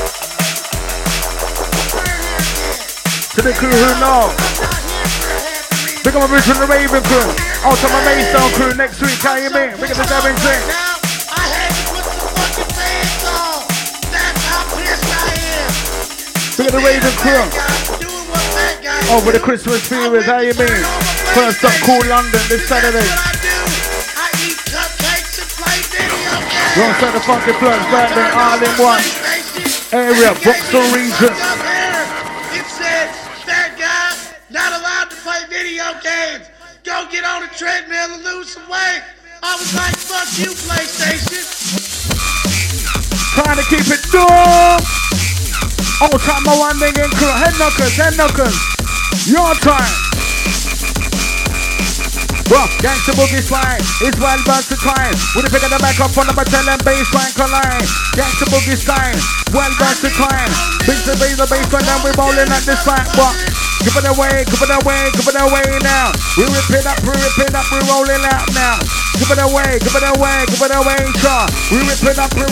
To the crew who know. Big up my bridge from the Raven crew. Out to my Maidstone crew next week. How you mean? Big up the Devon thing. Big up the Raven crew. Over the Christmas period. How you mean? First up, Cool London this Saturday. Don't say the funky plugs, birthday all in one area, Vauxhall region. It said, that guy not allowed to play video games. Go get on a treadmill and lose some weight. I was like, fuck you, PlayStation. Trying to keep it dumb. All time my one thing in crew. Head knockers. Your time. Well, gangsta boogie slide, it's well versatile. With the pick of the back up on the battalion and baseline collide. Gangsta boogie slide, well versatile. Big to base the baseline and we're rolling at this side. But give it away now. We rip it up, we're rolling out now. Give it away, sure. We rip it up.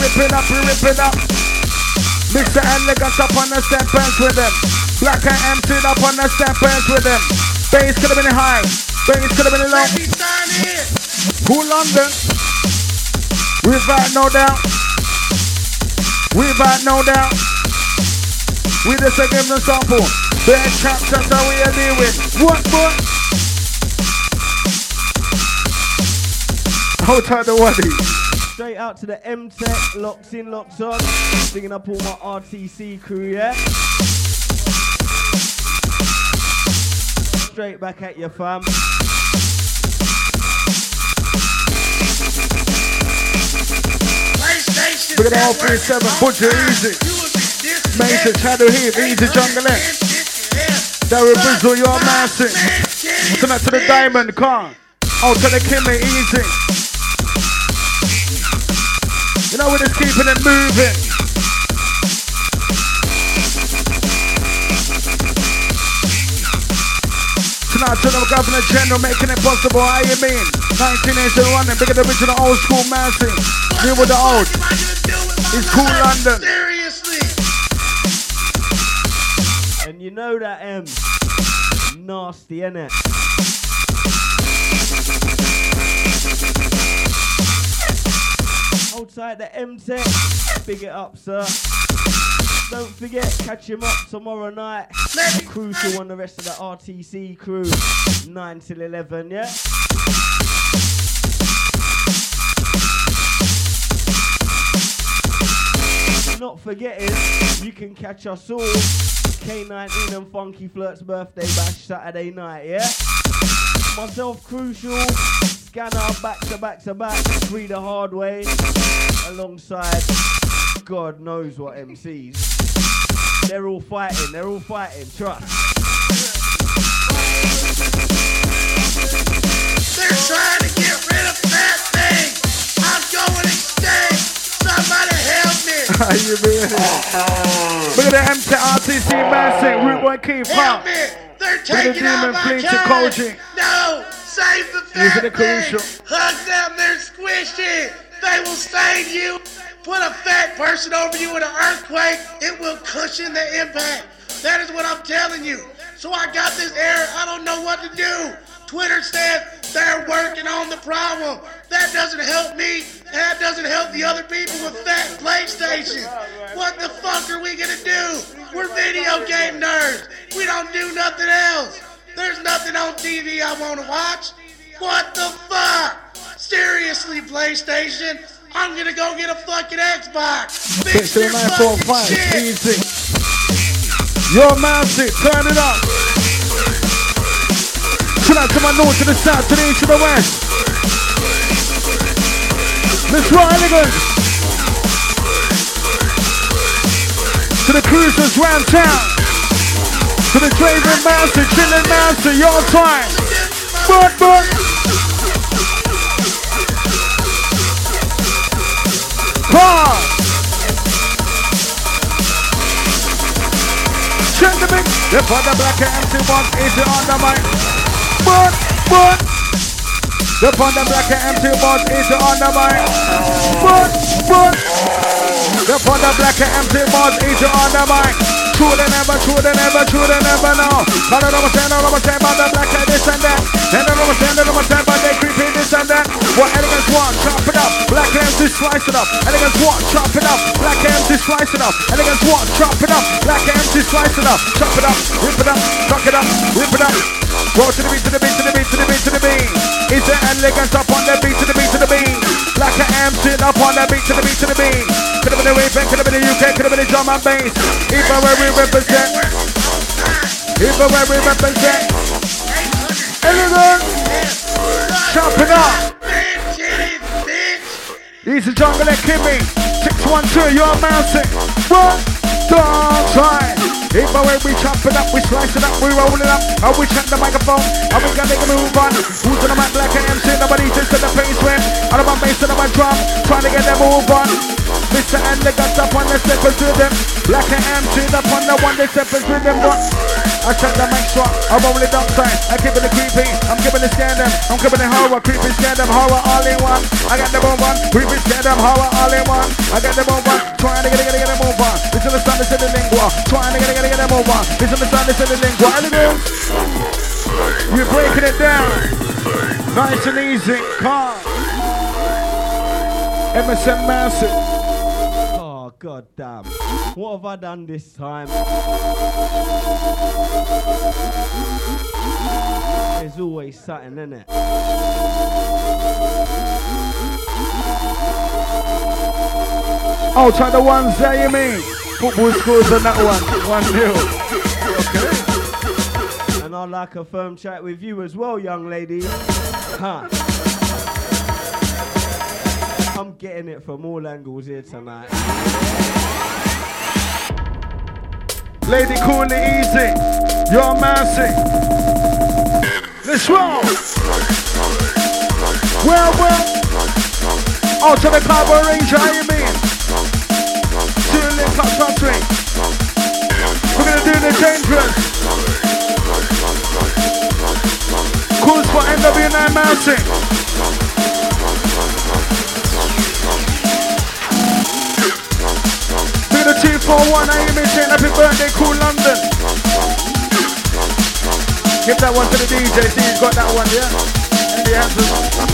Mr. Elegant up on the steppers with them. Black and emptied up on the steppers with them. Bass could have been high. Bass could have been low. Cool London. Without no doubt. We just give them the sample. Bad chaps, that's how we are doing. What? Hold tight the waddy. Straight out to the M-Tech, locks in, locks on. Singing up all my RTC crew, yeah? Straight back at you, fam. Look at the whole 37, Butcher Easy. Major Shadow Heat, Easy Jungle X. Darren Brizzle, you're massive. Send that to the Diamond Car. Oh, to the Kimmy, Easy. You know, we're just keeping it moving. Tonight to the Governor General, making it possible. How you mean? 1981, and bigger the original old school massive. New with the old. It's Cool London. Seriously. And you know that M. Nasty, innit? Hold tight the M-Tech. Big it up, sir. Don't forget, catch him up tomorrow night. Crucial on the rest of the RTC crew. 9 till 11, yeah? Not forgetting, you can catch us all. K19 and Funky Flirt's birthday bash Saturday night, yeah? Myself, Crucial, Scanner, back to back, Free the Hard Way, alongside God knows what MCs. They're all fighting, trust. They're trying to get rid of that thing. I'm going extinct. Somebody help me. How you doing? Look at the MTRTC massive. We're going to keep Help me. They're taking out my kind. No, save the fat thing. Hug them, they're squishy. They will save you. Put a fat person over you in an earthquake. It will cushion the impact. That is what I'm telling you. So I got this error. I don't know what to do. Twitter said they're working on the problem. That doesn't help me. That doesn't help the other people with fat PlayStation. What the fuck are we gonna do? We're video game nerds. We don't do nothing else. There's nothing on TV I want to watch. What the fuck? Seriously, PlayStation? I'm gonna go get a fucking Xbox. 62945, easy. Yo, Mousy, turn it up. Shout out to my north, to the south, to the east, to the west. Let's roll elegant. To the cruisers round town. To the Draven Mousy, chillin' Mousy, your time. But. Check the mix. The for the black and empty one is on the mic. But. The for the black and empty one is on the mic. But. The for the black and empty one is on the mic. True than ever now. I don't understand about the black and this and that. And I don't understand about they creepy this and that. What elegance want, chop it up. Black and empty, slice it up. Elegance want, chop it up. Black and empty, slice it up. Elegance want, chop it up. Black and empty, slice it up. Chop it up, rip it up, chuck it up, rip it up. Go to the beat, to the beat, to the beat, to the beat, to the beat. Is there elegance up on the beat, to the beat, to the beat? Black and empty up on the beat, to the beat, to the beat. Could have been the Wave, could have been the UK, could have been the drum and bass. Even where we represent. Even where we represent. Elegant. Chop it up. Easy jungle and Kimmy. 612, you're mounting. What? Don't try. Even when we chop it up, we slice it up, we roll it up. And we check the microphone, and we gonna make a move on. Who's on the mic, Black and MC? Nobody just in the face when out of my bass and my drum, trying to get them move on. Mr. and the guts up on the steppers with them. Black and MC up on the one they steppers with them. But I check the mic swap, I roll it upside. I keep it the creepy, I'm giving the scare them. I'm giving the horror, creepy scare them, horror all in one. I got the bomb one, creepy scare them, horror all in one. I got the bomb one, trying to get them move on. This is the sound, this is the lingua, trying to get them move on. This is the sound, this is the lingua. We're breaking it down, nice and easy, calm. MSN Massive. Oh, god damn. What have I done this time? There's always something, innit? Oh, try the ones there, you mean? Football scores on that one. 1-0. Okay. And I'd like a firm chat with you as well, young lady. Huh. I'm getting it from all angles here tonight. Lady, cool and easy. You're Mousy. Let's roll. Well. Oh, to the Carbon Ranger, how you mean? Link up country. We're gonna do the dangerous. Calls for NW9 Mountain. Do the 241, I am saying happy birthday, cool London. Give that one to the DJ, see he's got that one, yeah? And the answers.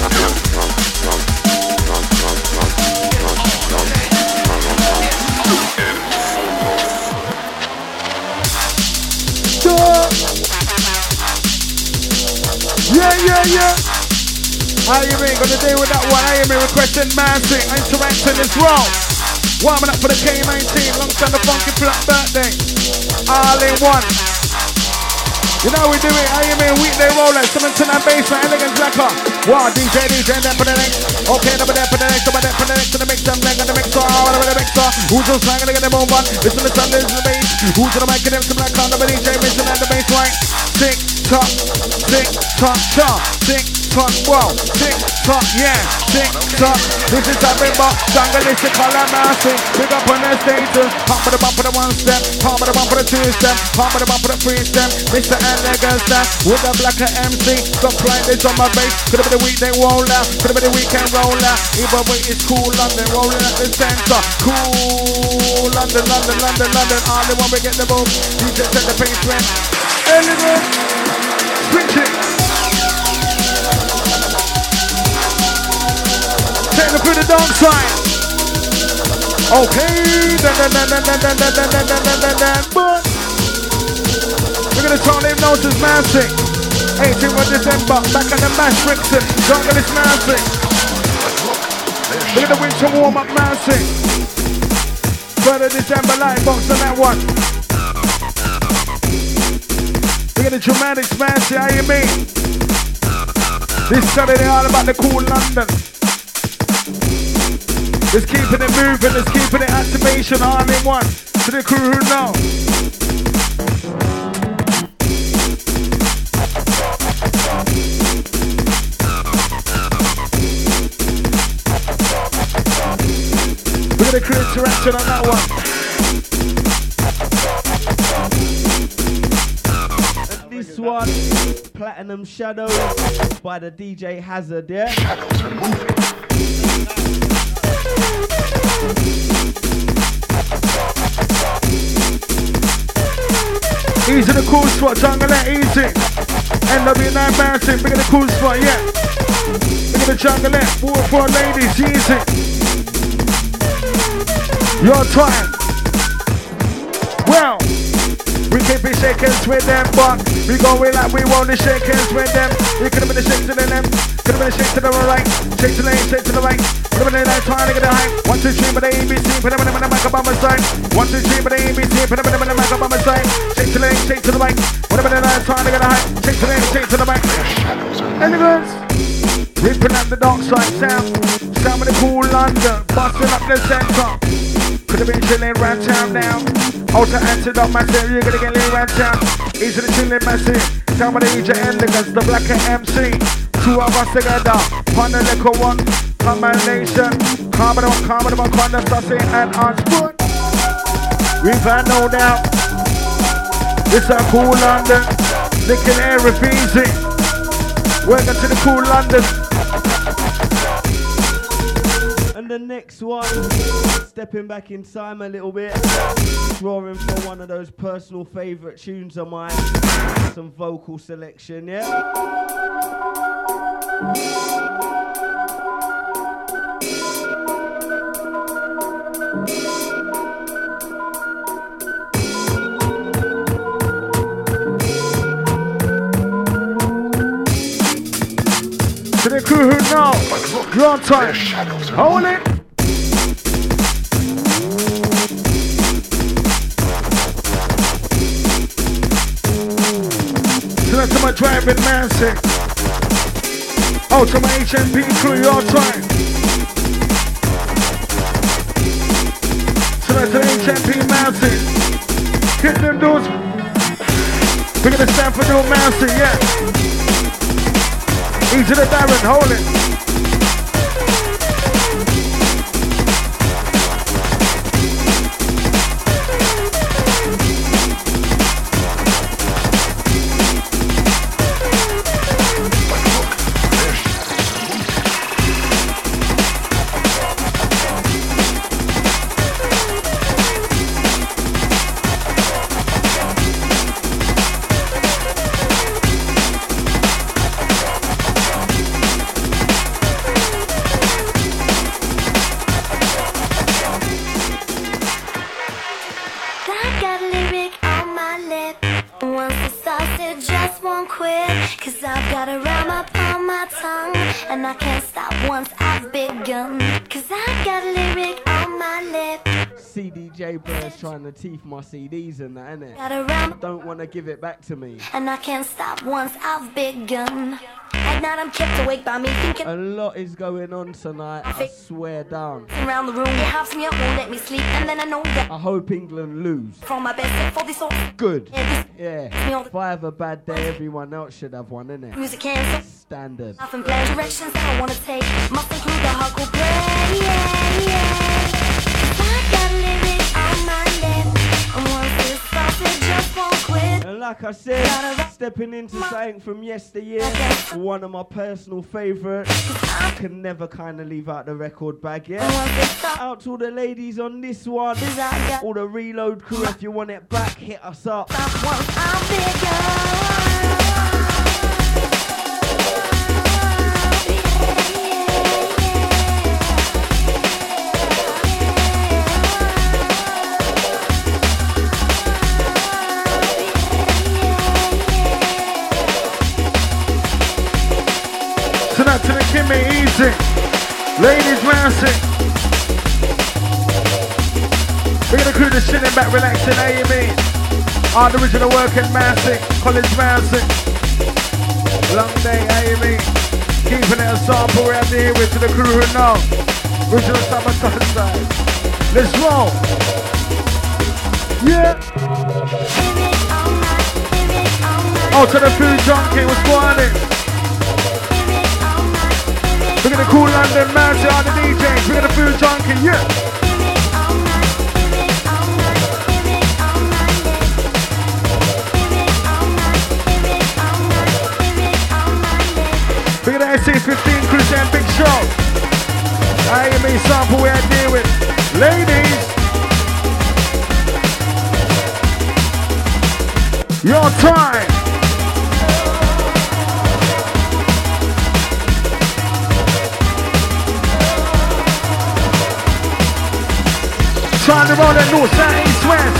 Yeah. How you mean? Gonna deal with that one. How you mean? Requesting Mansing, interacting as well. Warming up for the K19, alongside the funky flat birthday. All in one. You know we do it. How you mean? Weekday roller, 7 to 9 baseline, elegant blacker. Wow, DJ, and then for the next. Okay, number there for the next, number there for the next, to the mix, I'm leg on the mixer, all over the mixer. Who's just trying to get them on one? Listen to the sun, listen to the bass. Who's gonna make them some black on the DJ, mixing at the baseline. Tick tock, chop, tick tock, wow, tick tock, yeah, tick tock. This is a member, jungle is the color massing. Big up on the status, pump for the bump for the 1 step, pump for the bump for the 2 step, pump for the bump for the 3 step. Mr. Elegant step with the blacker MC. Stop playing this on my bass. Could have been the weekday roller, could have been the weekend roller. Either way, it's cool London, rolling at the center. Cool London. All the one we get the boom. DJ set the pace when elegant. Switch it. Take it through the dark side. Okay. But we're gonna turn him noses Mansing. 18th of December, back at the Mash Rixon. Jungle is Mansing. Look at the winter warm-up mountain. Further December light box on that one. Look at the dramatics mountain, how you mean? This Saturday all about the cool London. Let's keeping it moving, let's keeping it activation all in one. To the crew who know. We're gonna create interaction on that one. And this one, Platinum Shadows by the DJ Hazard, yeah? Shadows are moving. Easy the cool spot, jungle that easy. NW9 Mountain, big in the cool spot, yeah. Big in the jungle that, for ladies, easy. Your time. Well, we can't be shakers with them, but we going like we want the shakers with them. We could have been the shake to the left, could have been the shake to the right, shake to the left, shake to the right. Could have been the left, trying to get the height. 1, 2, 3, but the ABC, put them in the mic up on my side. 1, 2, 3, but the ABC, put them in the mic up on my side. Shake to the left, shake to the right. Put them in the left, trying to get the height. Shake to the left, shake to the right. Elegance. Ripping out the dark side sound. Sound with the cool London, busting up the center. Could have been chilling round town now. Also antidote massive, you're gonna get lit round town. Easy to chilling massive. Sound with the DJ Elegance, the black MC. Two of us together, on the liquor one. Combination, carbon on, condensate and on spoon. We've had no doubt. It's a cool London. Licking air if easy. Welcome to the cool London. And the next one, stepping back in time a little bit, drawing for one of those personal favourite tunes of mine, some vocal selection, yeah? To the crew who know, you're on time. Hold it. So that's to my driving Nancy. Oh, to my HMP crew, you're on time. So that's to the HMP Mountain. Hit them dudes. We're gonna stand for new Mountain, yeah. Easy to Darren, hold it. Trying to teeth my CDs and that, innit? Don't want to give it back to me. And I can't stop once I've begun. At night I'm kept awake by me thinking. A lot is going on tonight, I swear down. Around the room, it helps me up, won't let me sleep. And then I know that I hope England lose. From my best for this all. Good. Yeah. If I have a bad day, everyone else should have one, innit? Music cancer. Standard. Often plan directions that I want to take. Must include the hardcore play. Yeah, yeah. I got a lyric on my lip. And once this sausage just won't quit. And like I said, stepping into something from yesteryear, one of my personal favourites. I can never kind of leave out the record bag, yeah? Out to all the ladies on this one, all the Reload crew, if you want it back, hit us up. To the Kimmy, easy. Ladies, massive. We're gonna crew that's chilling back, relaxing, AME. Our original working massive, college massive. Long day, AME. Keeping it a sample around here with to the crew who know. Original summer sunside. Let's roll. Yeah. Oh, to the food junkie, what's going on? We're gonna cool London massive on the DJs. We're gonna food junkie, yeah. We're gonna SC15 Chris and Big Show. AME sample where I deal with. Ladies, your time. Trying to roll that north, south, east, west.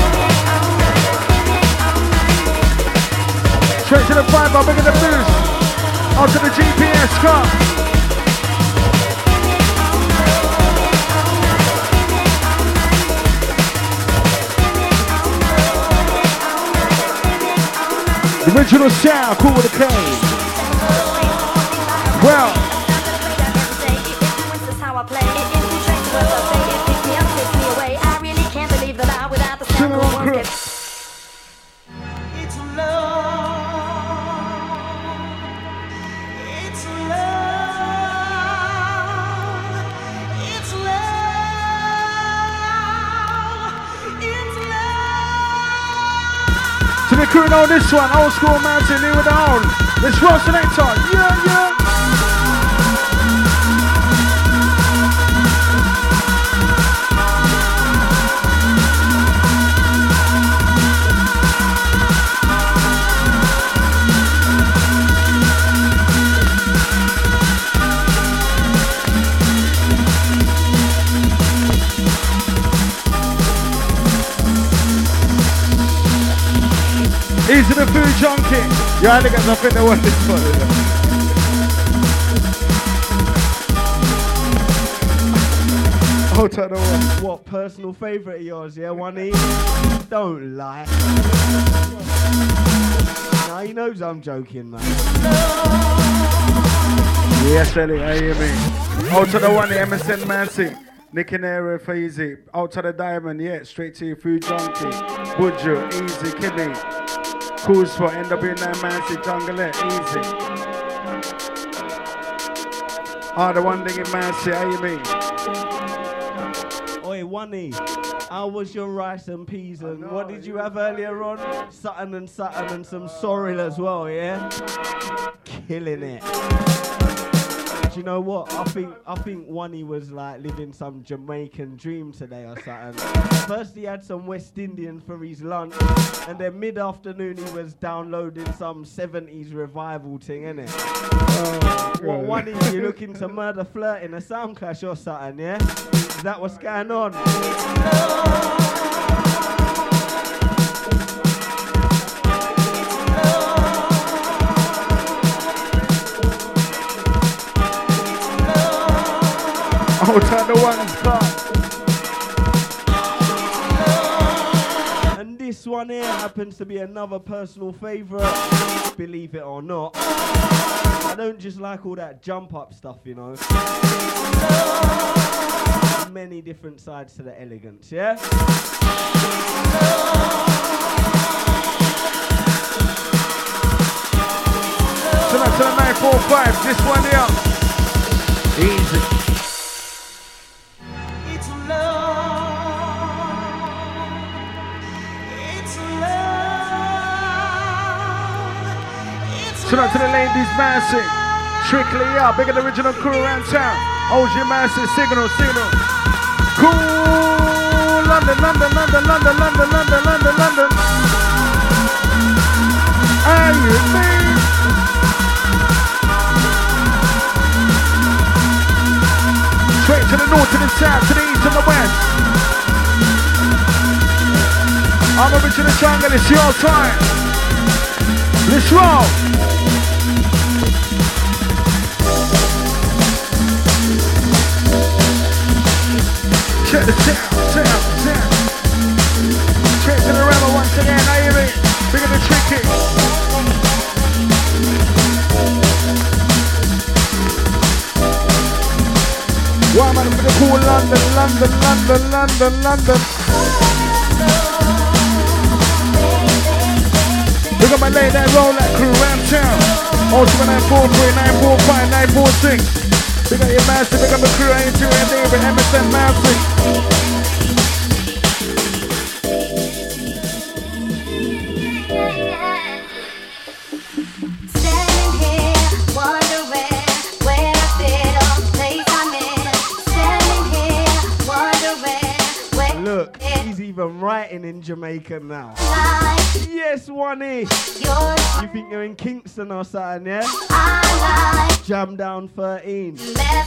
Straight to the 5-bar, bigger the boost. Onto the GPS car. The original sound, cool with a K. Well. To the crew know this one, old school mountain, new with the old. Let's roll selector, yeah, yeah. Easy the food junkie. Your elegance up in the world this morning. Oh, turn on. What personal favourite of yours, yeah, One E? Don't lie. Nah, he knows I'm joking, man. Yes, Ellie, AME. Oh, to the one, the MSN Massey. Nick and Aaron for easy. Out to the diamond, yeah, straight to your food junkie. Budju, easy, kidney. Cool spot, NW9 Massey, Jungle, easy. Ah, the one thing in Massey, AME. Oi, One E, how was your rice and peas and what did you have earlier on? Sutton and some sorrel as well, yeah? Killing it. Do you know what? I think One E was like living some Jamaican dream today or something. First he had some West Indian for his lunch, and then mid-afternoon he was downloading some 70s revival thing, innit? What, One E, you looking to murder flirt in a sound clash or something, yeah? Is that what's going on? Oh, turn the ones back. And this one here happens to be another personal favourite, believe it or not. I don't just like all that jump up stuff, you know. Many different sides to the elegance, yeah? So that's the 945, this one here. Easy. Shout out to the ladies, massive. Strictly up, bigger the original crew around town. OG massive, signal. Cool, London. Are you me? Straight to the north, to the south, to the east, and the west. I'm original jungle, it's your time. Let's roll. the sound. Straight to the rebel once again, how you mean? Big of the tricky. One man for the cool London. Look at my lady that roll that crew round town. Ultimate 943, 945, 946. Big up your master, big up the crew, ain't you and David, MSN Mountain. Look, he's even writing in Jamaican now. Yes, Wani. You think you're in Kingston or something, yeah? Jam down 13.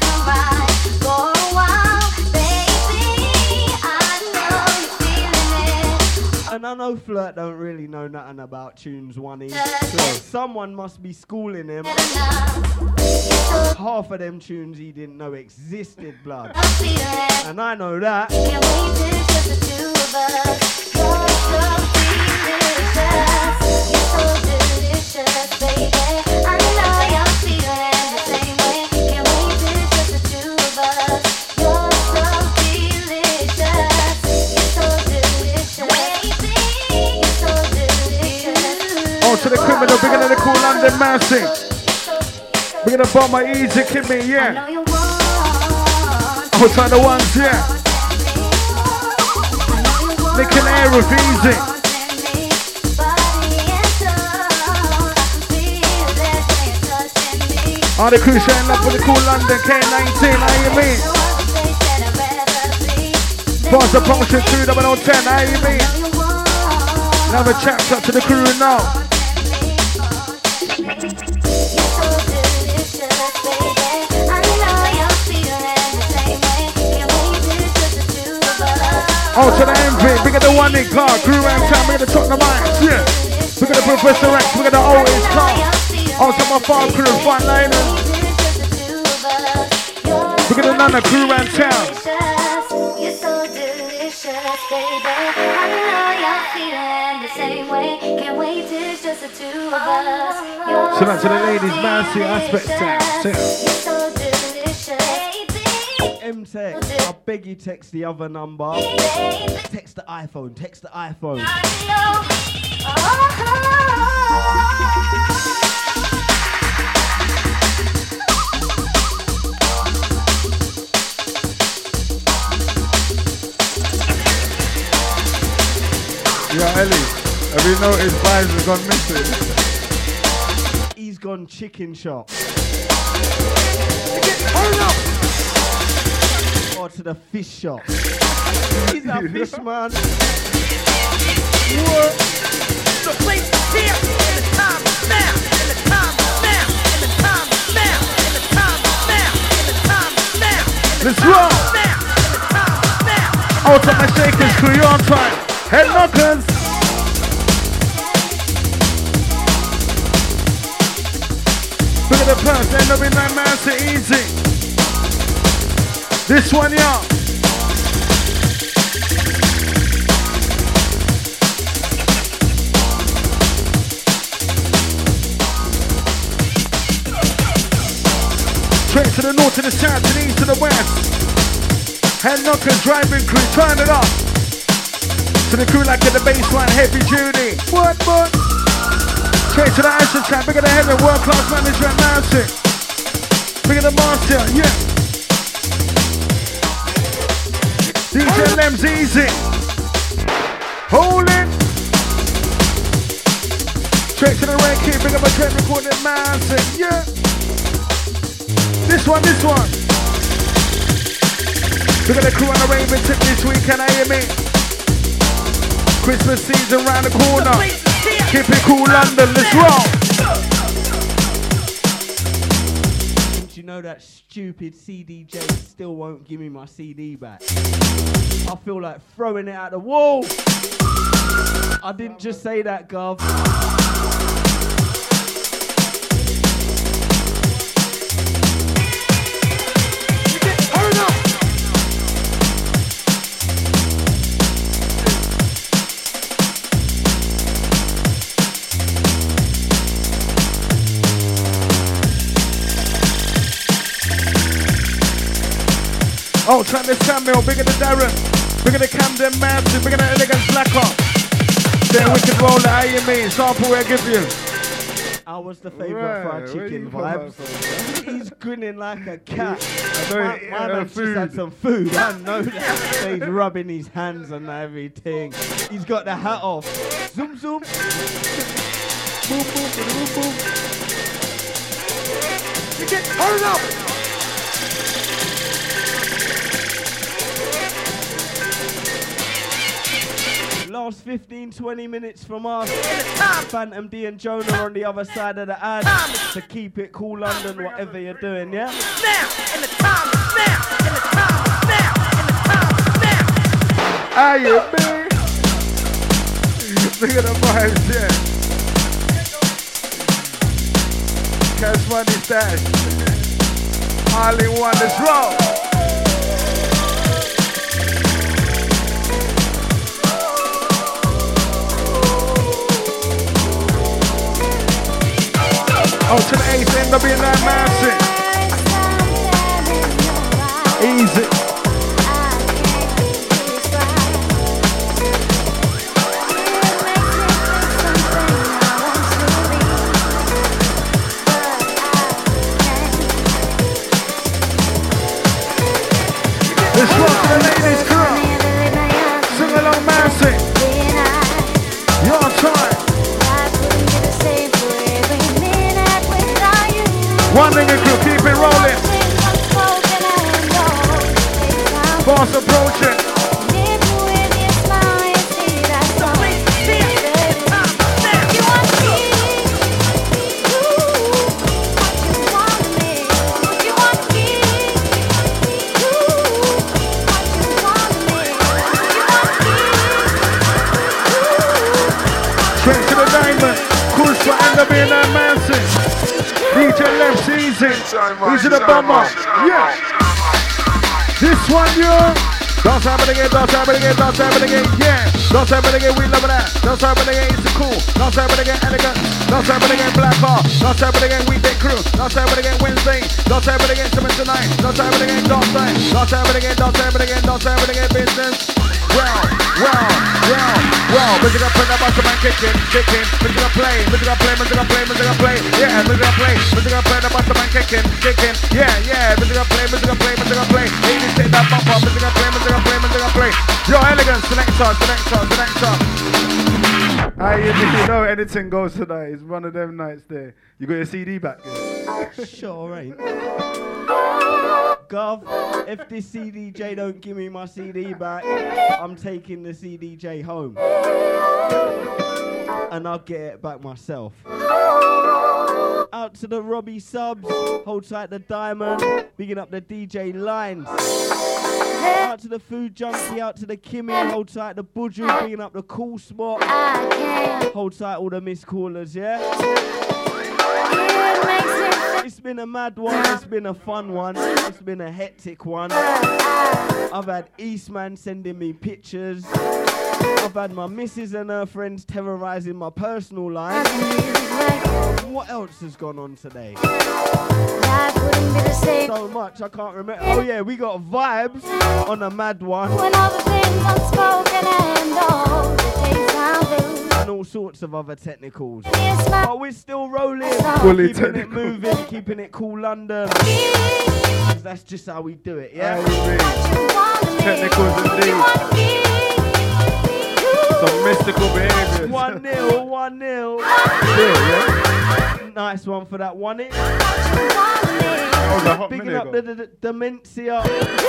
And I know Flirt don't really know nothing about tunes, Wani. So someone must be schooling him. Half of them tunes he didn't know existed, blood. And I know that. To the criminal, bigger than the cool London Mousing. We're gonna bomb my easy, kid me, yeah. Outside the ones, yeah. Nicking air with easy. All the crew showing up with the cool London K19, how you mean? Boss the potion 2010, how you mean? Another chapter up to the crew now. Oh, to the envy, bigger the one in car, crew around town, bigger the top of the mics, yeah. Bigger the Professor X, bigger the Otis car. Oh, to my farm crew, front liners. Bigger the Nana crew around town. You're so delicious, baby. I know you're feeling the same way. Can't wait till it's just the two of us. So back to the ladies, Mousy aspect sound. You're so delicious. M-Tech, I beg you text the other number. Text the iPhone, text the iPhone. Yeah, Ellie, have you noticed Vibes has gone missing? He's gone chicken shop. Or to the fish shop. He's a fish man. What? The place is here, and the time is now, and the time is now, and the time is now, and the time is now, and the time is now. Let's roll! Out of my shakers, crew, you're on time. Head knockers. Look at the purse, end up in that man so easy. This one, y'all. Straight to the north, to the south, to the east, to the west. Head knockers, driving crew, turn it up. To the crew like at the baseline, heavy duty. What? Straight to the action track, bigger the heaven, world class management, mountain. Bigger the master, yeah. DJ Lem's easy. Hold it. Straight to the red key, bigger my track recording mountain, yeah. This one. Bigger the crew on the Raven tip this weekend, I hear me. Christmas season round the corner. Keep it cool, London, let's roll. Don't you know that stupid CDJ still won't give me my CD back? I feel like throwing it at the wall. I didn't just say that, Gov. Oh, Travis Samuel, bigger than Darren. Bigger than Camden Manson, bigger than Elegant Slacker. Then we can roll it, how you mean? Sample where I give you. I was the favourite fried chicken vibes. He's grinning like a cat. My man's just had some food, I know that. He's rubbing his hands and everything. He's got the hat off. Zoom, zoom. Boom, boom, boom, boom. Hurry up! Last 15-20 minutes from us. Phantom D and Jonah on the other side of the ad. To keep it cool, London, whatever you're doing, yeah? Now, and the time is now, and the time is now, and the time is now. How you mean? Look at the vibes, yeah. Cash money stash. All in one, let's roll. Oh, to the ace, end up being that massive. Easy. Let's rock to the ladies, girl. Sing along, massive. Your time. One nigga crew, keep it rolling. Boss approaching. Straight to the diamond. Cruise for end up being that massive. DJ Left Season, easy the bummer, yeah. This one, yeah. Don't happen again, don't happen again, don't happen again, yeah. Don't happen again, we love that. Don't happen again, it's cool. Don't happen again, elegant. Don't happen again, black car. Don't happen again, weekday crew. Don't happen again, Wednesday. Don't happen again, 7 to 9. Don't happen again, dark time. Don't happen again, don't happen again, don't happen again, business. Well. Music up, put that bottom and kicking. Music up, play. Yeah, music up, play. Music up, play, the bottom and kicking. Yeah, music up, play. Ladies, take that bump up. Music up, play. Yo, elegant, selector. You know anything goes tonight. It's one of them nights there. You got your CD back? Sure ain't. Gov, if this CDJ don't give me my CD back, I'm taking the CDJ home. And I'll get it back myself. Out to the Robbie subs, hold tight the diamond, bigging up the DJ lines. Out to the food junkie, out to the Kimmy, hold tight the Budju, bigging up the cool spot. Hold tight all the missed callers, yeah? It's been a mad one, it's been a fun one, it's been a hectic one. I've had Eastman sending me pictures. I've had my missus and her friends terrorizing my personal life. What else has gone on today? So much, I can't remember. Oh yeah, we got vibes on a mad one. When all the things unspoken and all the things I do. And all sorts of other technicals. But we're still rolling, keeping it moving, keeping it cool London. That's just how we do it, yeah? Technicals indeed. Some mystical behaviors. 1-0. Yeah. Nice one for that 1-0. Picking up the Dementia.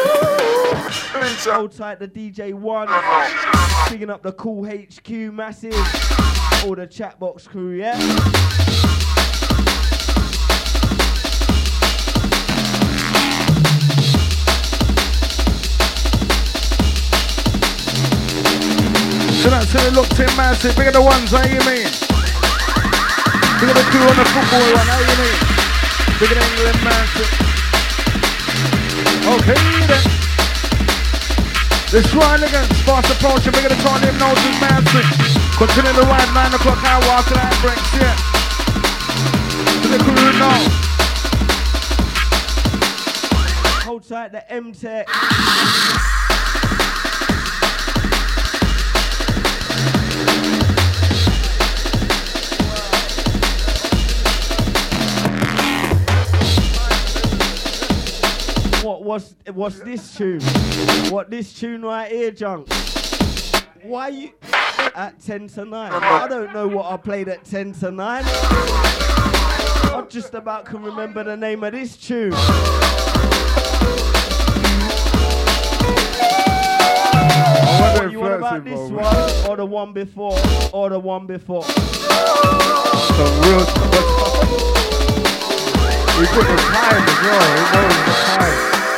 Hold tight the DJ 1. Picking up the Cool HQ massive. All the Chatbox crew, yeah? So that's it, looked in massive. Bigger the ones, how you mean? Bigger the crew on the football one, how you mean? Bigger the England massive. Okay then. This right again, fast approaching. Bigger the Tony Hypnosis massive. Continue the ride, 9 o'clock hour after that breaks, yeah. To the crew now. Hold alongside the M-Tech. What's this tune? What this tune right here, Junk? Why you at 10 to 9? I don't know what I played at 10 to 9. I just about can remember the name of this tune. You want about this one, or the one before, or the one before? Some real we put the time as well, we know the time.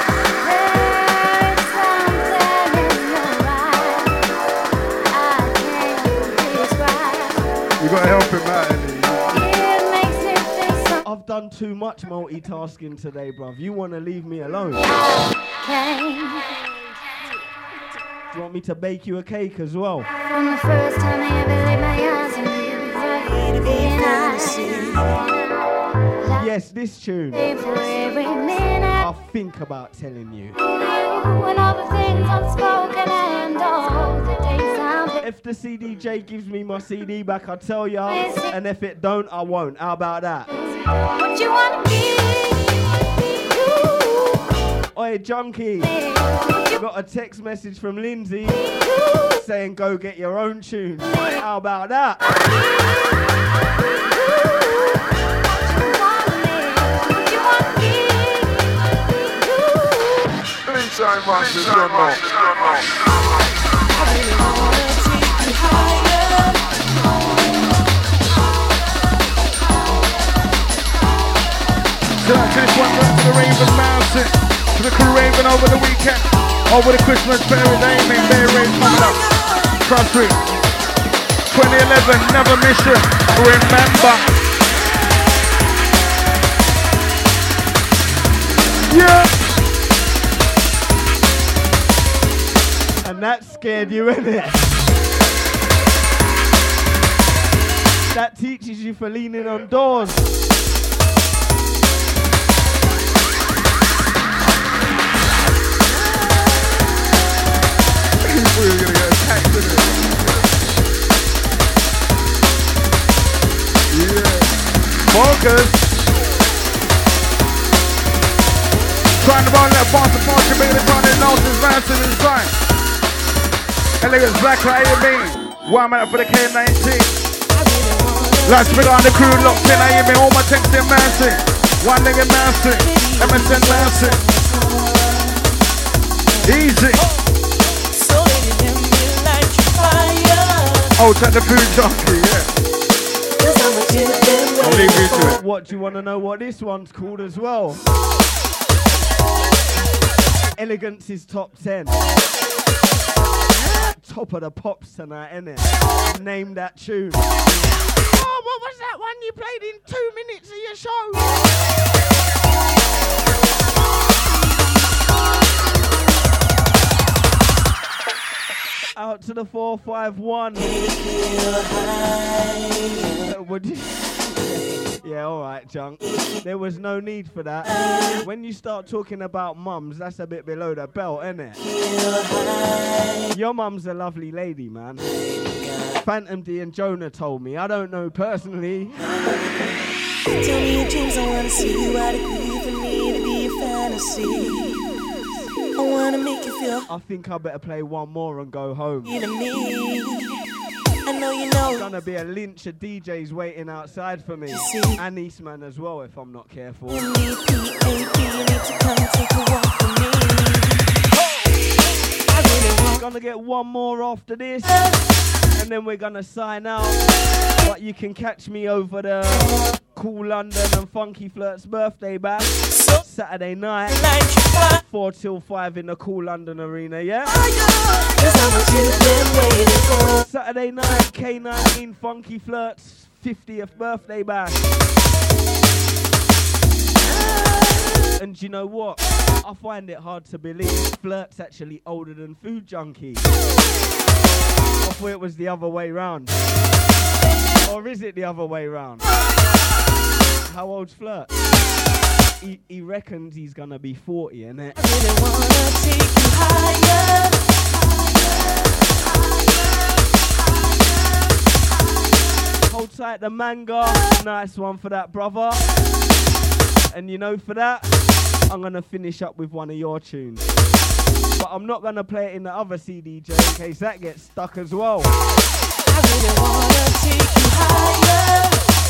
You gotta help him out, innit? I've done too much multitasking today, bruv. You wanna leave me alone? Do you want me to bake you a cake as well? From the first time I ever laid my eyes on you, Yes, this tune. I'll think about telling you. when all the things unspoken and all the days I'm If the CDJ gives me my CD back, I'll tell ya. And if it don't, I won't. How about that? what you wanna be. Oi, Junkie. Got a text message from Lindsay saying go get your own tune. How about that? Inside Masters, don't know. So to this one goes to the Raven Mountain, to the crew Raven over the weekend, over the Christmas period, they ain't been very rain coming up. Trust me. 2011, never miss it. Remember. Yeah. And that scared you, innit? That teaches you for leaning on doors. We were gonna get attacked, didn't it? Yeah. Focus. Trying to run that boss of fortune, making it trying to know this massive inside. Elegance black, how you mean? One minute for the K19. Last bit on the crew, locked in, how you mean? All my texts in massive. One nigga massive. MSN massive. Easy. Oh, take the food junkie, yeah. I'll leave you to it. What, do you want to know what this one's called as well? Elegance's Top 10. Top of the pops tonight, innit? Name that tune. Oh, what was that one you played in 2 minutes of your show? Out to the 451. Would you? Yeah, alright, Junk. There was no need for that. When you start talking about mums, that's a bit below the belt, innit? Your mum's a lovely lady, man. Phantom D and Jonah told me. I don't know personally. Tell me your dreams, I wanna see you out of grief for me to be a fantasy. I wanna make you feel I think I better play one more and go home. to me. I know you know. Gonna be a lynch of DJs waiting outside for me. And Eastman as well, if I'm not careful. You need PAP, you need to come take a walk with me. I really want. Gonna get one more after this, and then we're gonna sign out. But you can catch me over the Cool London and Funky Flirt's birthday bash Saturday night, 4 till 5 in the Cool London Arena, yeah? Saturday night, K19 Funky Flirt's 50th birthday bash. And you know what? I find it hard to believe Flirt's actually older than Food Junkie. I thought it was the other way round. Or is it the other way round? How old's Flirt? he reckons he's gonna be 40, innit? I really wanna take you higher. Hold tight the manga. Nice one for that, brother. And you know, for that, I'm gonna finish up with one of your tunes. But I'm not gonna play it in the other CDJ in case that gets stuck as well. I really wanna take you higher.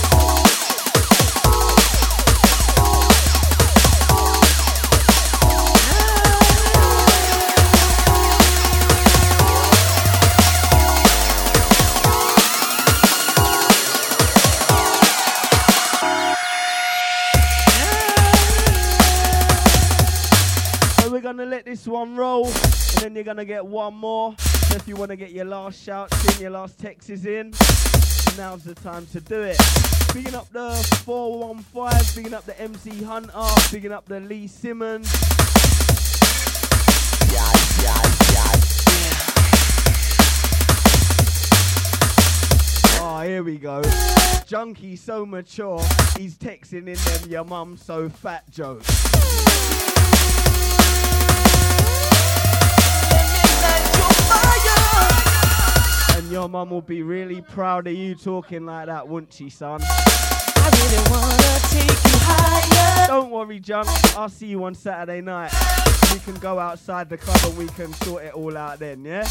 We're gonna let this one roll, and then you're gonna get one more. So if you wanna get your last shouts in, your last texts in, now's the time to do it. Bigging up the 415, bigging up the MC Hunter, bigging up the Lee Simmons. Oh, here we go. Junkie so mature, he's texting in them your mum so fat jokes. And your mum will be really proud of you talking like that, wouldn't she, son? I really wanna take you higher. Don't worry, Junk. I'll see you on Saturday night. We can go outside the club and we can sort it all out then, yeah?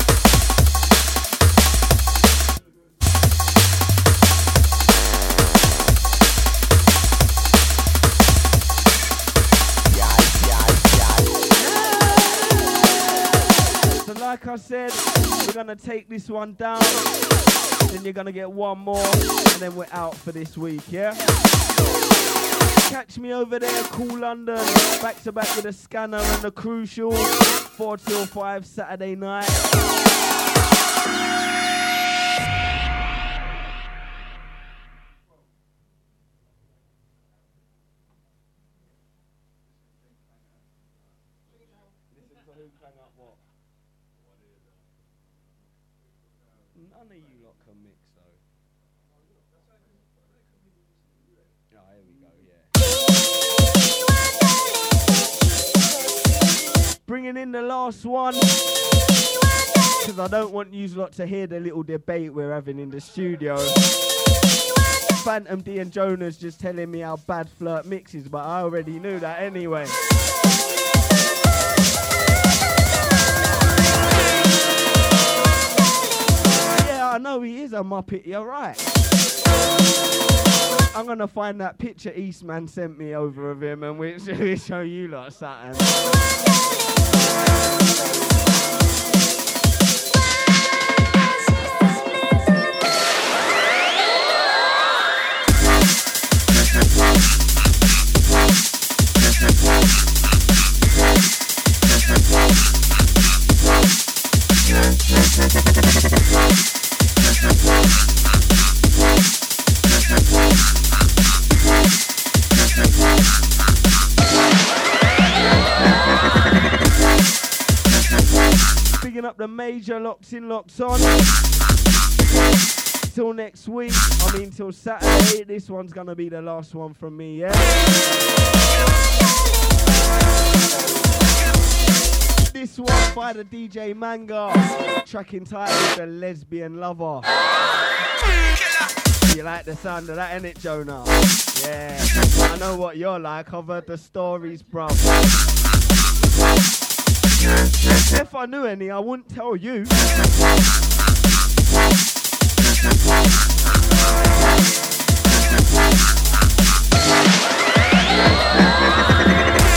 So like I said, we're gonna take this one down, then you're gonna get one more, and then we're out for this week, yeah? Catch me over there, Cool London, back to back with the Scanner and the Crucial, 4 till 5 Saturday night. None of you lot can mix though. Oh, here we go, yeah. Bringing in the last one, because I don't want you lot to hear the little debate we're having in the studio. Phantom D and Jonah's just telling me how bad Flirt mixes, but I already knew that anyway. I know he is a muppet, you're right. I'm gonna find that picture Eastman sent me over of him and we'll show you lot something. Up the major locks in, locks on. Till next week, I mean till Saturday. This one's gonna be the last one from me, yeah? This one by the DJ Manga, track entitled The Lesbian Lover. You like the sound of that, innit, Jonah? Yeah, I know what you're like, I've heard the stories, bruv. If I knew any, I wouldn't tell you.